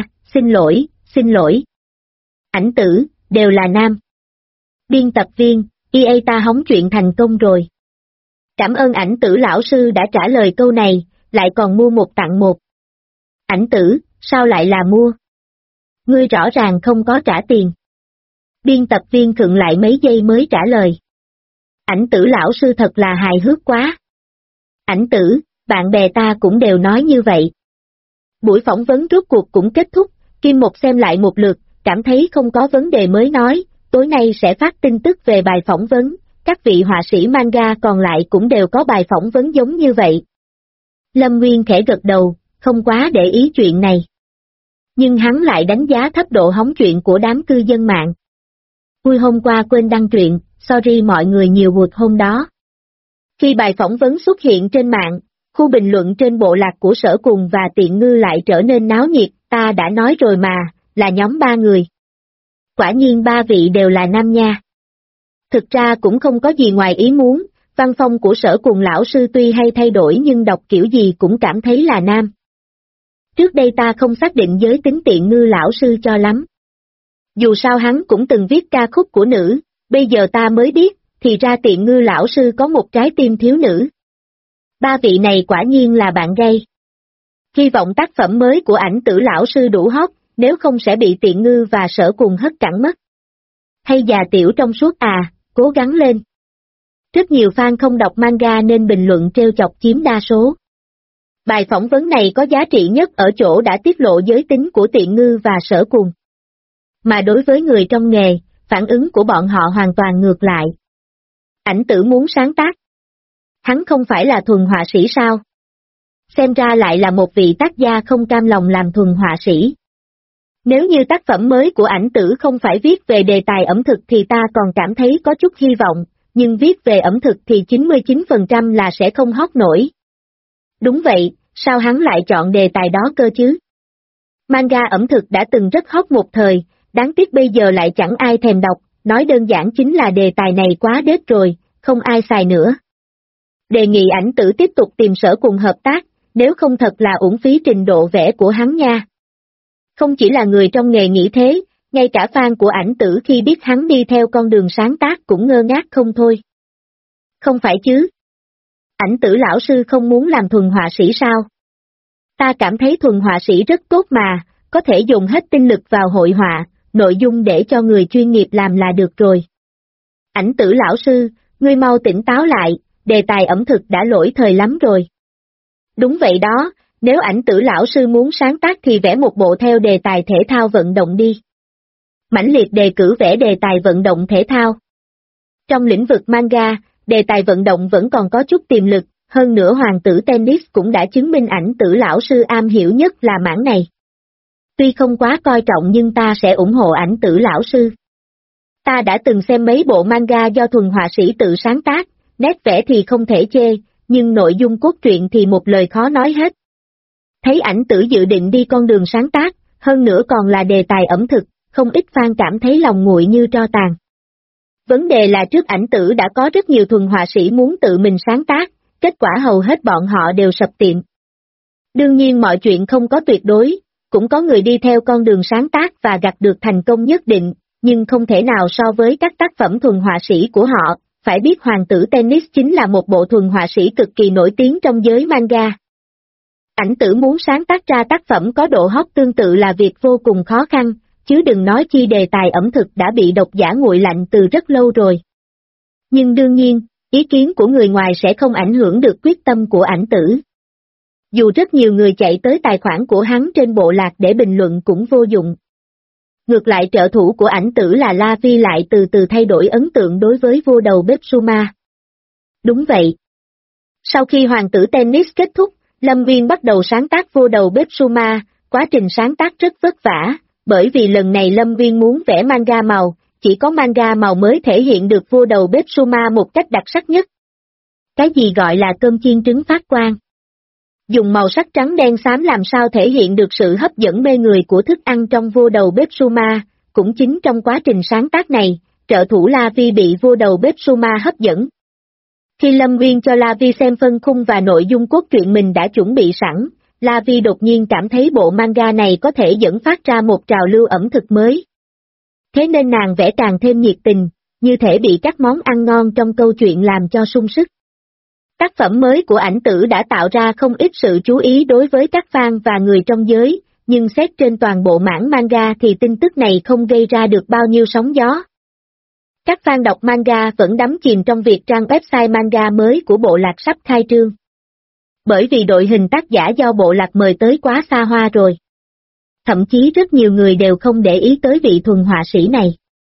xin lỗi. Ảnh Tử, đều là nam. Biên tập viên, EA ta hóng chuyện thành công rồi. Cảm ơn Ảnh Tử lão sư đã trả lời câu này, lại còn mua một tặng một. Ảnh Tử, sao lại là mua? Ngươi rõ ràng không có trả tiền. Biên tập viên khựng lại mấy giây mới trả lời. Ảnh Tử lão sư thật là hài hước quá. Ảnh Tử, bạn bè ta cũng đều nói như vậy. Buổi phỏng vấn rốt cuộc cũng kết thúc, Kim Một xem lại một lượt, cảm thấy không có vấn đề mới nói, tối nay sẽ phát tin tức về bài phỏng vấn, các vị họa sĩ manga còn lại cũng đều có bài phỏng vấn giống như vậy. Lâm Nguyên khẽ gật đầu, không quá để ý chuyện này. Nhưng hắn lại đánh giá thấp độ hóng chuyện của đám cư dân mạng. Vui hôm qua quên đăng truyện, sorry mọi người nhiều buộc hôm đó. Khi bài phỏng vấn xuất hiện trên mạng, khu bình luận trên bộ lạc của Sở Cùng và Tiện Ngư lại trở nên náo nhiệt, ta đã nói rồi mà, là nhóm 3 người. Quả nhiên 3 vị đều là nam nha. Thực ra cũng không có gì ngoài ý muốn, văn phong của Sở Cùng lão sư tuy hay thay đổi nhưng đọc kiểu gì cũng cảm thấy là nam. Trước đây ta không xác định giới tính Tiện Ngư lão sư cho lắm. Dù sao hắn cũng từng viết ca khúc của nữ, bây giờ ta mới biết, thì ra Tiện Ngư lão sư có một trái tim thiếu nữ. 3 vị này quả nhiên là bạn gay. Hy vọng tác phẩm mới của Ảnh Tử lão sư đủ hot, nếu không sẽ bị Tiện Ngư và Sở Cùng hất cẳng mất. Hay già tiểu trong suốt à, cố gắng lên. Rất nhiều fan không đọc manga nên bình luận trêu chọc chiếm đa số. Bài phỏng vấn này có giá trị nhất ở chỗ đã tiết lộ giới tính của Tiện Ngư và Sở Cuồng. Mà đối với người trong nghề, phản ứng của bọn họ hoàn toàn ngược lại. Ảnh Tử muốn sáng tác. Hắn không phải là thuần họa sĩ sao? Xem ra lại là một vị tác gia không cam lòng làm thuần họa sĩ. Nếu như tác phẩm mới của Ảnh Tử không phải viết về đề tài ẩm thực thì ta còn cảm thấy có chút hy vọng, nhưng viết về ẩm thực thì 99% là sẽ không hót nổi. Đúng vậy, sao hắn lại chọn đề tài đó cơ chứ? Manga ẩm thực đã từng rất hot một thời, đáng tiếc bây giờ lại chẳng ai thèm đọc, nói đơn giản chính là đề tài này quá đết rồi, không ai xài nữa. Đề nghị Ảnh Tử tiếp tục tìm Sở Cuồng hợp tác, nếu không thật là uổng phí trình độ vẽ của hắn nha. Không chỉ là người trong nghề nghĩ thế, ngay cả fan của Ảnh Tử khi biết hắn đi theo con đường sáng tác cũng ngơ ngác không thôi. Không phải chứ? Ảnh Tử lão sư không muốn làm thuần họa sĩ sao? Ta cảm thấy thuần họa sĩ rất tốt mà, có thể dùng hết tinh lực vào hội họa, nội dung để cho người chuyên nghiệp làm là được rồi. Ảnh Tử lão sư, ngươi mau tỉnh táo lại, đề tài ẩm thực đã lỗi thời lắm rồi. Đúng vậy đó, nếu Ảnh Tử lão sư muốn sáng tác thì vẽ một bộ theo đề tài thể thao vận động đi. Mãnh liệt đề cử vẽ đề tài vận động thể thao. Trong lĩnh vực manga, đề tài vận động vẫn còn có chút tiềm lực, hơn nữa hoàng tử tennis cũng đã chứng minh Ảnh Tử lão sư am hiểu nhất là mảng này. Tuy không quá coi trọng nhưng ta sẽ ủng hộ Ảnh Tử lão sư. Ta đã từng xem mấy bộ manga do thuần họa sĩ tự sáng tác, nét vẽ thì không thể chê, nhưng nội dung cốt truyện thì một lời khó nói hết. Thấy Ảnh Tử dự định đi con đường sáng tác, hơn nữa còn là đề tài ẩm thực, không ít fan cảm thấy lòng nguội như tro tàn. Vấn đề là trước Ảnh Tử đã có rất nhiều thuần họa sĩ muốn tự mình sáng tác, kết quả hầu hết bọn họ đều sập tiệm. Đương nhiên mọi chuyện không có tuyệt đối, cũng có người đi theo con đường sáng tác và gặt được thành công nhất định, nhưng không thể nào so với các tác phẩm thuần họa sĩ của họ, phải biết Hoàng tử Tennis chính là một bộ thuần họa sĩ cực kỳ nổi tiếng trong giới manga. Ảnh Tử muốn sáng tác ra tác phẩm có độ hot tương tự là việc vô cùng khó khăn, chứ đừng nói chi đề tài ẩm thực đã bị độc giả nguội lạnh từ rất lâu rồi. Nhưng đương nhiên, ý kiến của người ngoài sẽ không ảnh hưởng được quyết tâm của Ảnh Tử. Dù rất nhiều người chạy tới tài khoản của hắn trên bộ lạc để bình luận cũng vô dụng. Ngược lại trợ thủ của Ảnh Tử là La Vi lại từ từ thay đổi ấn tượng đối với vua đầu bếp Suma. Đúng vậy. Sau khi Hoàng tử Tennis kết thúc, Lâm Viên bắt đầu sáng tác vua đầu bếp Suma, quá trình sáng tác rất vất vả, bởi vì lần này Lâm Viên muốn vẽ manga màu, chỉ có manga màu mới thể hiện được vua đầu bếp Suma một cách đặc sắc nhất. Cái gì gọi là cơm chiên trứng phát quang? Dùng màu sắc trắng đen xám làm sao thể hiện được sự hấp dẫn mê người của thức ăn trong vua đầu bếp Suma, cũng chính trong quá trình sáng tác này, trợ thủ La Vi bị vua đầu bếp Suma hấp dẫn. Khi Lâm Viên cho La Vi xem phân khung và nội dung cốt truyện mình đã chuẩn bị sẵn, La Vi đột nhiên cảm thấy bộ manga này có thể dẫn phát ra một trào lưu ẩm thực mới. Thế nên nàng vẽ càng thêm nhiệt tình, như thể bị các món ăn ngon trong câu chuyện làm cho sung sức. Tác phẩm mới của Ảnh Tử đã tạo ra không ít sự chú ý đối với các fan và người trong giới, nhưng xét trên toàn bộ mảng manga thì tin tức này không gây ra được bao nhiêu sóng gió. Các fan đọc manga vẫn đắm chìm trong việc trang website manga mới của bộ lạc sắp khai trương. Bởi vì đội hình tác giả do bộ lạc mời tới quá xa hoa rồi. Thậm chí rất nhiều người đều không để ý tới vị thuần họa sĩ này.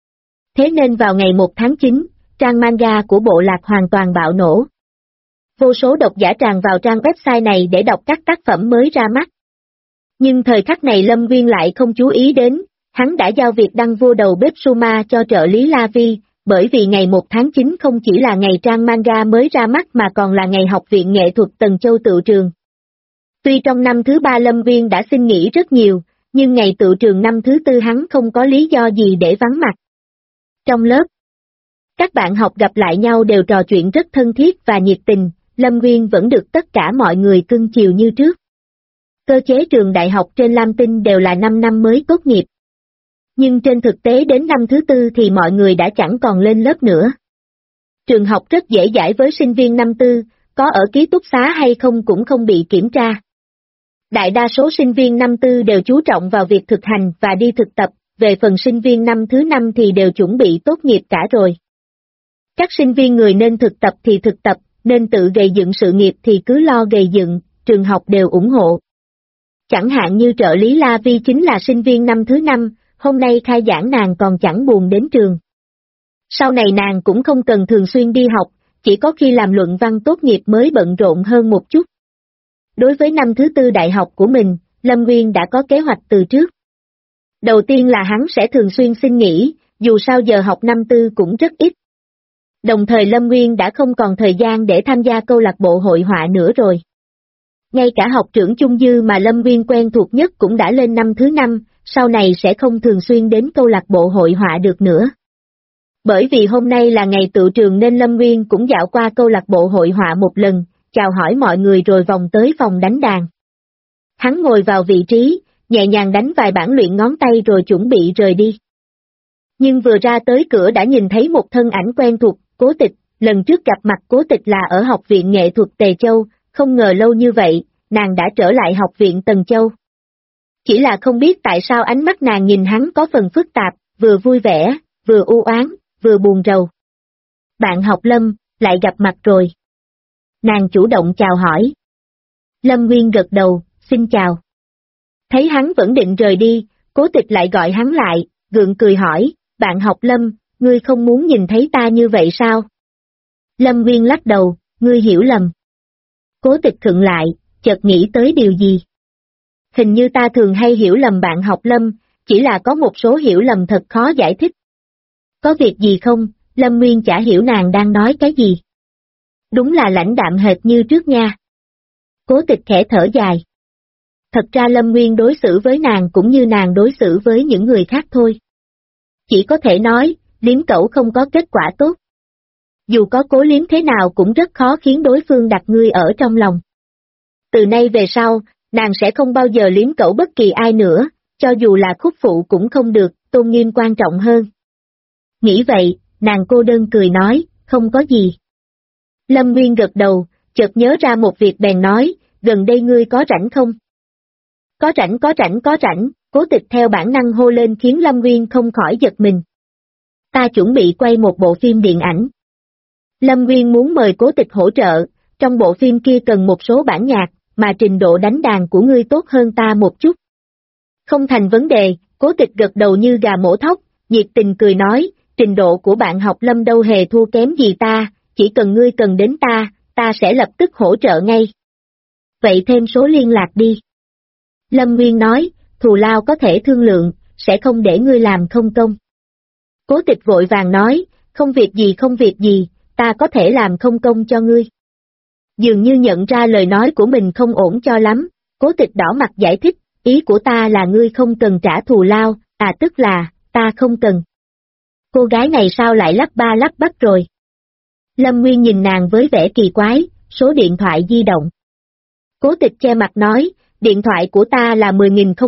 Thế nên vào ngày 1 tháng 9, trang manga của bộ lạc hoàn toàn bạo nổ. Vô số độc giả tràn vào trang website này để đọc các tác phẩm mới ra mắt. Nhưng thời khắc này Lâm Viên lại không chú ý đến, hắn đã giao việc đăng vua đầu bếp Suma cho trợ lý La Vi, bởi vì ngày 1 tháng 9 không chỉ là ngày trang manga mới ra mắt mà còn là ngày học viện nghệ thuật Tần Châu tựu trường. Tuy trong năm thứ 3 Lâm Viên đã xin nghỉ rất nhiều, nhưng ngày tựu trường năm thứ 4 hắn không có lý do gì để vắng mặt. Trong lớp, các bạn học gặp lại nhau đều trò chuyện rất thân thiết và nhiệt tình, Lâm Viên vẫn được tất cả mọi người cưng chiều như trước. Cơ chế trường đại học trên Lam Tinh đều là 5 năm mới tốt nghiệp. Nhưng trên thực tế đến năm thứ 4 thì mọi người đã chẳng còn lên lớp nữa. Trường học rất dễ dãi với sinh viên năm 4, có ở ký túc xá hay không cũng không bị kiểm tra. Đại đa số sinh viên năm 4 đều chú trọng vào việc thực hành và đi thực tập, về phần sinh viên năm thứ 5 thì đều chuẩn bị tốt nghiệp cả rồi. Các sinh viên người nên thực tập thì thực tập, nên tự gây dựng sự nghiệp thì cứ lo gây dựng, trường học đều ủng hộ. Chẳng hạn như trợ lý La Vi chính là sinh viên năm thứ 5, hôm nay khai giảng nàng còn chẳng buồn đến trường. Sau này nàng cũng không cần thường xuyên đi học, chỉ có khi làm luận văn tốt nghiệp mới bận rộn hơn một chút. Đối với năm thứ 4 đại học của mình, Lâm Nguyên đã có kế hoạch từ trước. Đầu tiên là hắn sẽ thường xuyên xin nghỉ, dù sao giờ học năm tư cũng rất ít. Đồng thời Lâm Nguyên đã không còn thời gian để tham gia câu lạc bộ hội họa nữa rồi. Ngay cả học trưởng Chung Dư mà Lâm Nguyên quen thuộc nhất cũng đã lên năm thứ 5, sau này sẽ không thường xuyên đến câu lạc bộ hội họa được nữa. Bởi vì hôm nay là ngày tựu trường nên Lâm Nguyên cũng dạo qua câu lạc bộ hội họa một lần, chào hỏi mọi người rồi vòng tới phòng đánh đàn. Hắn ngồi vào vị trí, nhẹ nhàng đánh vài bản luyện ngón tay rồi chuẩn bị rời đi. Nhưng vừa ra tới cửa đã nhìn thấy một thân ảnh quen thuộc, Cố Tịch. Lần trước gặp mặt Cố Tịch là ở Học viện Nghệ thuật Tề Châu, không ngờ lâu như vậy, nàng đã trở lại Học viện Tần Châu. Chỉ là không biết tại sao ánh mắt nàng nhìn hắn có phần phức tạp, vừa vui vẻ, vừa u oán, vừa buồn rầu. Bạn học Lâm, lại gặp mặt rồi. Nàng chủ động chào hỏi. Lâm Nguyên gật đầu, xin chào. Thấy hắn vẫn định rời đi, Cố Tịch lại gọi hắn lại, gượng cười hỏi, bạn học Lâm, ngươi không muốn nhìn thấy ta như vậy sao? Lâm Nguyên lắc đầu, ngươi hiểu lầm. Cố Tịch khựng lại, chợt nghĩ tới điều gì. Hình như ta thường hay hiểu lầm bạn học Lâm, chỉ là có một số hiểu lầm thật khó giải thích. Có việc gì không? Lâm Nguyên chả hiểu nàng đang nói cái gì. Đúng là lãnh đạm hệt như trước nha. Cố Tịch khẽ thở dài. Thật ra Lâm Nguyên đối xử với nàng cũng như nàng đối xử với những người khác thôi. Chỉ có thể nói, liếm cẩu không có kết quả tốt. Dù có cố liếm thế nào cũng rất khó khiến đối phương đặt ngươi ở trong lòng. Từ nay về sau, nàng sẽ không bao giờ liếm cẩu bất kỳ ai nữa, cho dù là khúc phụ cũng không được, tôn nghiêm quan trọng hơn. Nghĩ vậy, nàng cô đơn cười nói, không có gì. Lâm Nguyên gật đầu, chợt nhớ ra một việc bèn nói, gần đây ngươi có rảnh không? Có rảnh, Cố Tịch theo bản năng hô lên khiến Lâm Nguyên không khỏi giật mình. Ta chuẩn bị quay một bộ phim điện ảnh. Lâm Nguyên muốn mời Cố Tịch hỗ trợ, trong bộ phim kia cần một số bản nhạc, mà trình độ đánh đàn của ngươi tốt hơn ta một chút. Không thành vấn đề, Cố Tịch gật đầu như gà mổ thóc, nhiệt tình cười nói, trình độ của bạn học Lâm đâu hề thua kém gì ta, chỉ cần ngươi cần đến ta sẽ lập tức hỗ trợ ngay. Vậy thêm số liên lạc đi. Lâm Nguyên nói, thù lao có thể thương lượng, sẽ không để ngươi làm không công. Cố Tịch vội vàng nói, không việc gì, ta có thể làm không công cho ngươi. Dường như nhận ra lời nói của mình không ổn cho lắm, Cố Tịch đỏ mặt giải thích, ý của ta là ngươi không cần trả thù lao, tức là, ta không cần. Cô gái này sao lại lắp ba lắp bắp rồi? Lâm Nguyên nhìn nàng với vẻ kỳ quái, số điện thoại di động. Cố Tịch che mặt nói, điện thoại của ta là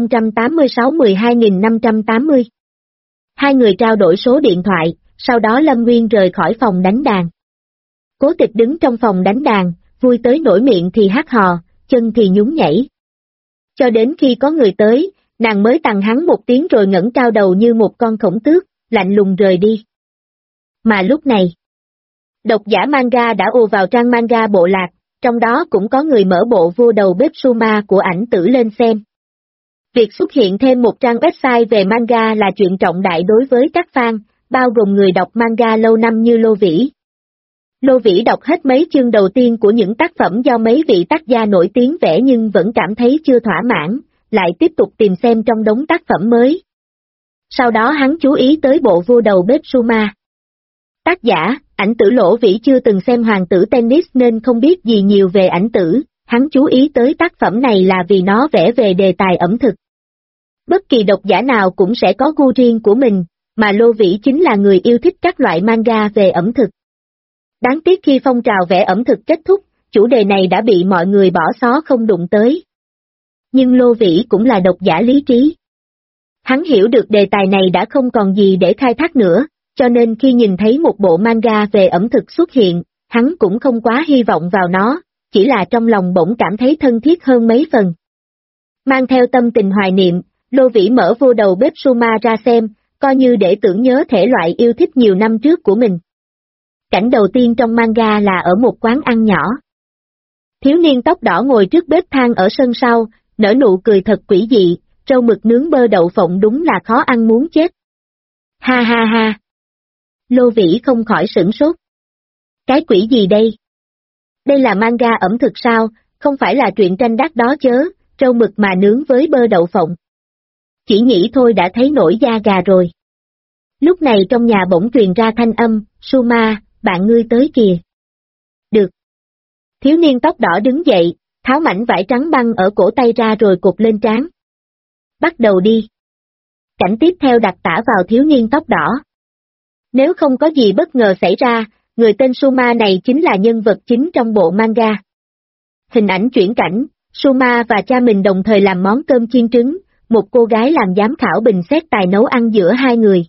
10.086-12.580. Hai người trao đổi số điện thoại, sau đó Lâm Nguyên rời khỏi phòng đánh đàn. Cố Tịch đứng trong phòng đánh đàn, vui tới nổi miệng thì hát hò, chân thì nhún nhảy. Cho đến khi có người tới, nàng mới tằng hắn một tiếng rồi ngẩng cao đầu như một con khổng tước, lạnh lùng rời đi. Mà lúc này, độc giả manga đã ùa vào trang manga bộ lạc, trong đó cũng có người mở bộ vô đầu bếp Suma của ảnh tử lên xem. Việc xuất hiện thêm một trang website về manga là chuyện trọng đại đối với các fan, bao gồm người đọc manga lâu năm như Lô Vĩ. Lô Vĩ đọc hết mấy chương đầu tiên của những tác phẩm do mấy vị tác gia nổi tiếng vẽ nhưng vẫn cảm thấy chưa thỏa mãn, lại tiếp tục tìm xem trong đống tác phẩm mới. Sau đó hắn chú ý tới bộ vô đầu bếp Suma. Tác giả, ảnh tử Lỗ Vĩ chưa từng xem Hoàng tử tennis nên không biết gì nhiều về ảnh tử, hắn chú ý tới tác phẩm này là vì nó vẽ về đề tài ẩm thực. Bất kỳ độc giả nào cũng sẽ có gu riêng của mình, mà Lô Vĩ chính là người yêu thích các loại manga về ẩm thực. Đáng tiếc khi phong trào vẽ ẩm thực kết thúc, chủ đề này đã bị mọi người bỏ xó không đụng tới. Nhưng Lô Vĩ cũng là độc giả lý trí. Hắn hiểu được đề tài này đã không còn gì để khai thác nữa, cho nên khi nhìn thấy một bộ manga về ẩm thực xuất hiện, hắn cũng không quá hy vọng vào nó, chỉ là trong lòng bỗng cảm thấy thân thiết hơn mấy phần. Mang theo tâm tình hoài niệm, Lô Vĩ mở vô đầu bếp Suma ra xem, coi như để tưởng nhớ thể loại yêu thích nhiều năm trước của mình. Cảnh đầu tiên trong manga là ở một quán ăn nhỏ. Thiếu niên tóc đỏ ngồi trước bếp than ở sân sau, nở nụ cười thật quỷ dị, trâu mực nướng bơ đậu phộng đúng là khó ăn muốn chết. Ha ha ha. Lô Vĩ không khỏi sửng sốt. Cái quỷ gì đây? Đây là manga ẩm thực sao, không phải là truyện tranh đắt đó chớ, trâu mực mà nướng với bơ đậu phộng. Chỉ nghĩ thôi đã thấy nổi da gà rồi. Lúc này trong nhà bỗng truyền ra thanh âm, Suma, bạn ngươi tới kìa. Được. Thiếu niên tóc đỏ đứng dậy, tháo mảnh vải trắng băng ở cổ tay ra rồi cột lên trán. Bắt đầu đi. Cảnh tiếp theo đặt tả vào thiếu niên tóc đỏ. Nếu không có gì bất ngờ xảy ra, người tên Suma này chính là nhân vật chính trong bộ manga. Hình ảnh chuyển cảnh, Suma và cha mình đồng thời làm món cơm chiên trứng, một cô gái làm giám khảo bình xét tài nấu ăn giữa hai người.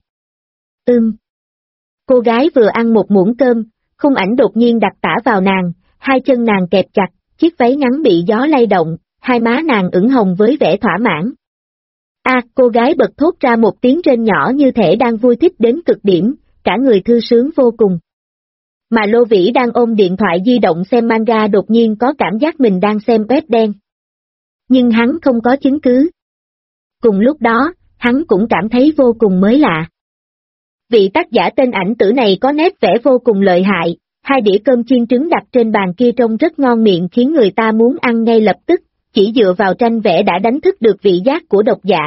Cô gái vừa ăn một muỗng cơm, khung ảnh đột nhiên đặt tả vào nàng, hai chân nàng kẹp chặt, chiếc váy ngắn bị gió lay động, hai má nàng ửng hồng với vẻ thỏa mãn. Cô gái bật thốt ra một tiếng rên nhỏ như thể đang vui thích đến cực điểm, cả người thư sướng vô cùng. Mà Lô Vĩ đang ôm điện thoại di động xem manga đột nhiên có cảm giác mình đang xem web đen. Nhưng hắn không có chứng cứ. Cùng lúc đó, hắn cũng cảm thấy vô cùng mới lạ. Vị tác giả tên ảnh tử này có nét vẽ vô cùng lợi hại, hai đĩa cơm chiên trứng đặt trên bàn kia trông rất ngon miệng khiến người ta muốn ăn ngay lập tức, chỉ dựa vào tranh vẽ đã đánh thức được vị giác của độc giả.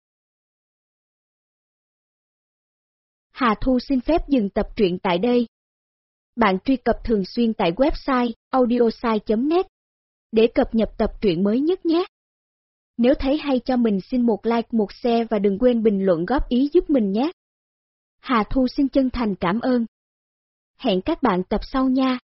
Hà Thu xin phép dừng tập truyện tại đây. Bạn truy cập thường xuyên tại website audiosai.net để cập nhật tập truyện mới nhất nhé. Nếu thấy hay cho mình xin một like, một share và đừng quên bình luận góp ý giúp mình nhé. Hà Thu xin chân thành cảm ơn. Hẹn các bạn tập sau nha.